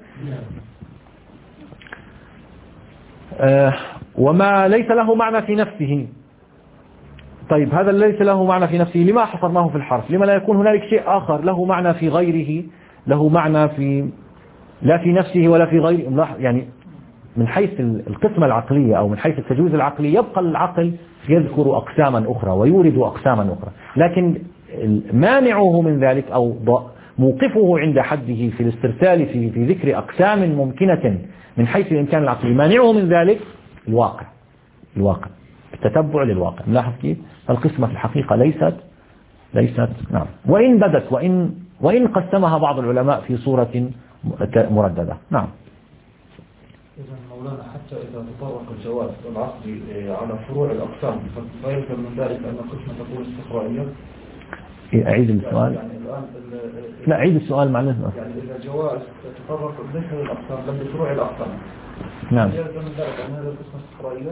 آه وما ليس له معنى في نفسه. طيب هذا ليس له معنى في نفسه لما حصرناه في الحرف؟ لما لا يكون هنالك شيء آخر له معنى في غيره، له معنى في لا في نفسه ولا في غيره؟ يعني من حيث القسمة العقلية أو من حيث التجويز العقلي يبقى العقل يذكر أقساما أخرى ويورد أقساما أخرى، لكن مانعه من ذلك أو موقفه عند حده في الاسترسال في, في ذكر أقسام ممكنة من حيث الإمكان العقلي، مانعه من ذلك الواقع، الواقع التتبع للواقع. ملاحظ كيف؟ القسمة في الحقيقة ليست ليست نعم، وإن بدت وإن وإن قسمها بعض العلماء في صورة مرددة. نعم. إذا مولانا حتى إذا تطرق الجواز العقدي على فروع الأقسام فيلزم من ذلك أن القسمة تكون استقرائية. أعيد السؤال. يعني الآن لا أعيد السؤال معلش. يعني إذا الجواز تطرق ليس للأقسام بل لفروع الأقسام. نعم. يلزم من ذلك أن هذه القسمة استقرائية.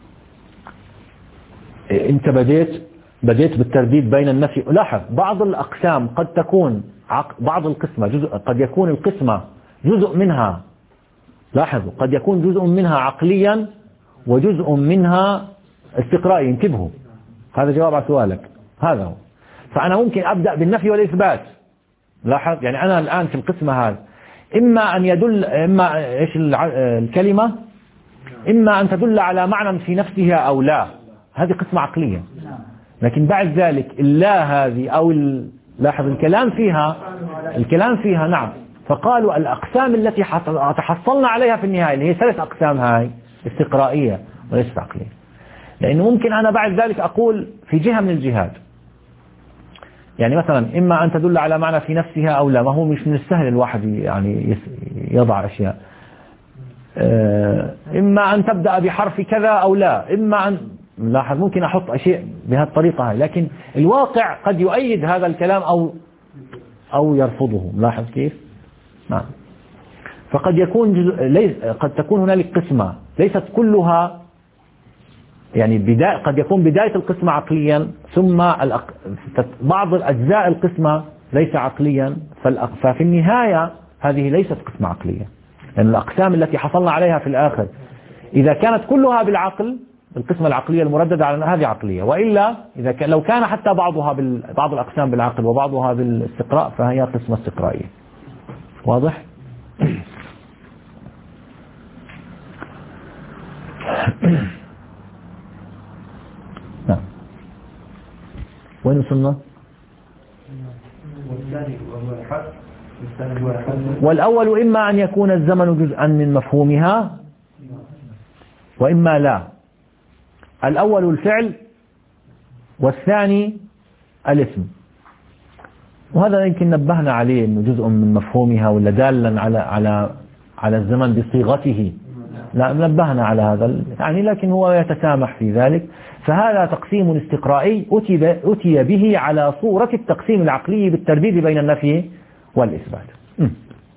أنت بديت بديت بالترديد بين النفي. لاحظ بعض الأقسام قد تكون عق... بعض القسمة جزء قد يكون القسمة جزء منها، لاحظوا قد يكون جزء منها عقليا وجزء منها استقرائي. انتبهوا، هذا جواب على سؤالك، هذا هو. فأنا ممكن أبدأ بالنفي والإثبات. لاحظ يعني أنا الآن في القسمة هذا إما أن يدل إما إيش الكلمة إما أن تدل على معنى في نفسها أو لا، هذه قسمة عقلية. لكن بعد ذلك اللا هذه أو لاحظ الكلام فيها الكلام فيها نعم. فقالوا الأقسام التي تحصلنا عليها في النهاية اللي هي ثلاث أقسام هاي استقرائية وليست عقلية، لأنه ممكن أنا بعد ذلك أقول في جهة من الجهات، يعني مثلا إما أن تدل على معنى في نفسها أو لا، ما هو مش من السهل الواحد يعني يضع أشياء، إما أن تبدأ بحرف كذا أو لا، إما أن لاحظ ممكن أحط أشياء بهذه الطريقة هاي، لكن الواقع قد يؤيد هذا الكلام أو أو يرفضه. لاحظ كيف؟ نعم. فقد يكون جزء ليس قد تكون هنالك قسمة ليست كلها يعني بداية، قد يكون بداية القسمة عقليا ثم الأق... بعض الأجزاء القسمة ليس عقليا، فالأق... ففي النهاية هذه ليست قسمة عقلية، لأن الأقسام التي حصلنا عليها في الآخر إذا كانت كلها بالعقل القسمة العقلية المرددة على هذه عقلية، وإلا إذا كان لو كان حتى بعضها بال... بعض الأقسام بالعقل وبعضها بالاستقراء فهي قسمة استقرائية. واضح؟ نعم. وين وصلنا؟ والأول إما أن يكون الزمن جزءا من مفهومها وإما لا. الأول الفعل والثاني الاسم، وهذا يمكن نبهنا عليه انه جزء من مفهومها ولا دالا على على على الزمن بصيغته لا نبهنا على هذا يعني، لكن هو يتسامح في ذلك. فهذا تقسيم استقرائي أتي به على صورة التقسيم العقلي بالترديد بين النفي والإثبات. م.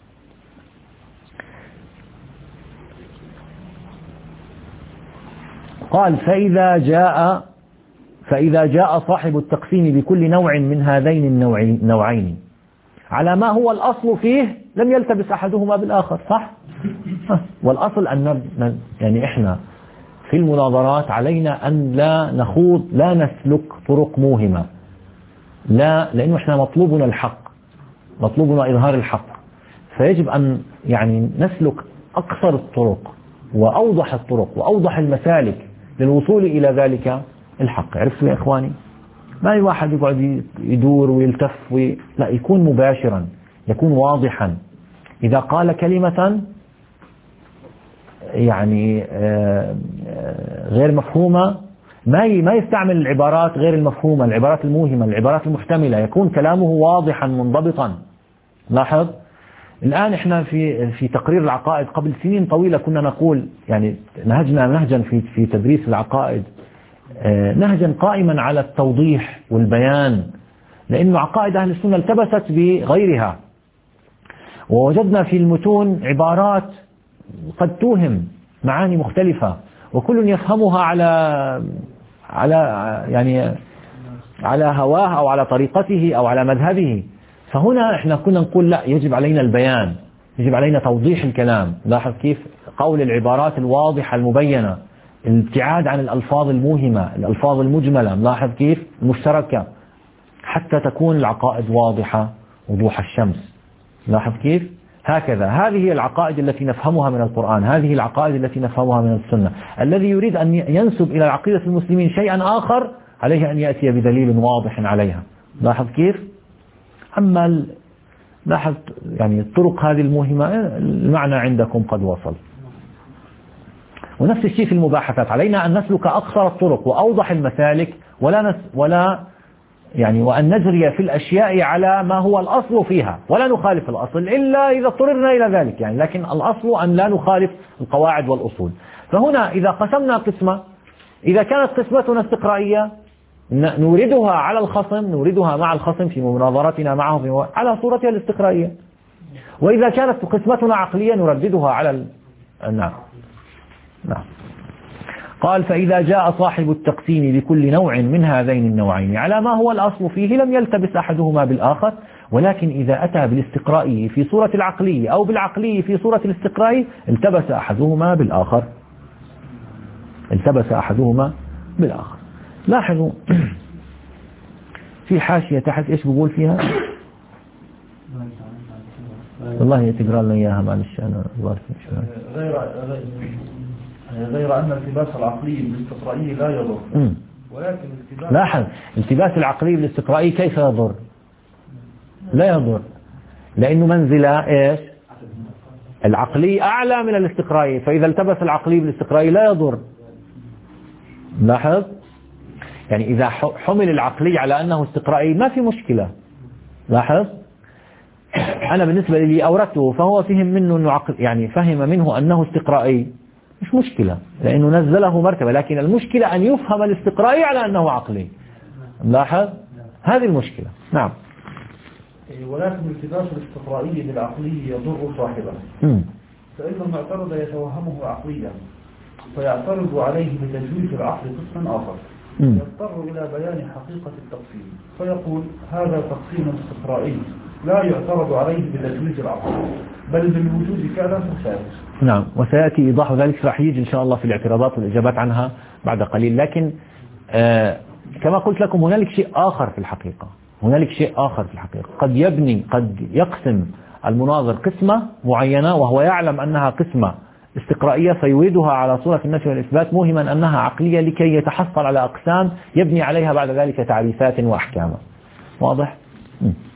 قال فإذا جاء فإذا جاء صاحب التقسيم بكل نوع من هذين النوعين على ما هو الأصل فيه لم يلتبس أحدهما بالآخر. صح؟ والأصل أن يعني إحنا في المناظرات علينا أن لا نخوض لا نسلك طرق موهمة، لا، لأنه إحنا مطلوبنا الحق، مطلوبنا إظهار الحق، فيجب أن يعني نسلك أقصر الطرق وأوضح الطرق وأوضح المسالك للوصول إلى ذلك الحق. عرفتوا يا إخواني؟ ما أي واحد يقعد يدور ويلتف وي... لا، يكون مباشرا، يكون واضحا. إذا قال كلمة يعني غير مفهومة ما ما يستعمل العبارات غير المفهومة، العبارات الموهمة، العبارات المحتملة، يكون كلامه واضحا منضبطا. لاحظ الآن احنا في في تقرير العقائد قبل سنين طويلة كنا نقول يعني نهجنا نهجا في في تدريس العقائد نهجا قائما على التوضيح والبيان، لأنه عقائد أهل السنة التبست بغيرها، ووجدنا في المتون عبارات قد توهم معاني مختلفة وكل يفهمها على على يعني على هواه أو على طريقته أو على مذهبه. فهنا احنا كنا نقول لا، يجب علينا البيان، يجب علينا توضيح الكلام. لاحظ كيف قول العبارات الواضحة المبينة، الابتعاد عن الألفاظ الموهمة، الألفاظ المجملة، لاحظ كيف المشتركة، حتى تكون العقائد واضحة وضوح الشمس. لاحظ كيف هكذا. هذه العقائد التي نفهمها من القرآن، هذه العقائد التي نفهمها من السنة. الذي يريد أن ينسب إلى عقيدة المسلمين شيئا آخر عليه أن يأتي بدليل واضح عليها. لاحظ كيف. أما لاحظ يعني الطرق هذه الموهمة المعنى عندكم قد وصل. ونفس الشيء في المباحثات، علينا أن نسلك أقصر الطرق وأوضح المسالك، ولا نس ولا يعني وأن نجري في الأشياء على ما هو الأصل فيها، ولا نخالف الأصل إلا إذا اضطررنا إلى ذلك يعني، لكن الأصل أن لا نخالف القواعد والأصول. فهنا إذا قسمنا قسمة، إذا كانت قسمتنا استقرائية نوردها على الخصم، نوردها مع الخصم في مناظرتنا معه في على صورتها الاستقرائية، وإذا كانت قسمتنا عقلية نرددها على ال... نعم نعم. قال فإذا جاء صاحب التقسيم بكل نوع من هذين النوعين على ما هو الأصل فيه لم يلتبس أحدهما بالآخر، ولكن إذا أتى بالاستقرائي في صورة العقلي أو بالعقلي في صورة الاستقرائي التبس أحدهما بالآخر، التبس أحدهما بالآخر. لاحظوا في حاشية تحت إيش بقول فيها؟ والله تقرأ لنا إياها معلش أنا غير غير أن التباس العقلي بالاستقرائي لا يضر، ولكن التباس لاحظ التباس العقلي بالاستقرائي كيف يضر؟ لا يضر، لأنه منزلة إيش؟ العقلي أعلى من الاستقرائي، فإذا التبس العقلي بالاستقرائي لا يضر. لاحظ يعني إذا حمل العقلي على أنه استقرائي ما في مشكلة. لاحظ أنا بالنسبة لي أوردته فهو فهم منه أنه عقل يعني فهم منه أنه استقرائي، مش مشكلة لأنه نزله مرتبة، لكن المشكلة أن يفهم الاستقرائي على أنه عقلي. لاحظ هذه المشكلة. نعم. ولكن التباس الاستقرائي بالعقلي يضر صاحبه، فإن المعترض يتوهمه عقليا فيعترض عليه بتجويز العقل قسما آخر، يضطر إلى بيان حقيقة التقسيم فيقول هذا تقسيم استقرائي لا يعترض عليه بتجويز العقل بل بالوجود كان فساد. نعم، وسيأتي إيضاح ذلك، راح يجي إن شاء الله في الاعتراضات والإجابات عنها بعد قليل. لكن آه كما قلت لكم هنالك شيء آخر في الحقيقة، هنالك شيء آخر في الحقيقة قد يبني قد يقسم المناظر قسمة معينة وهو يعلم أنها قسمة استقرائية فيوردها على صورة النفي والإثبات موهما أنها عقلية لكي يتحصل على أقسام يبني عليها بعد ذلك تعريفات وأحكاما. واضح؟ م.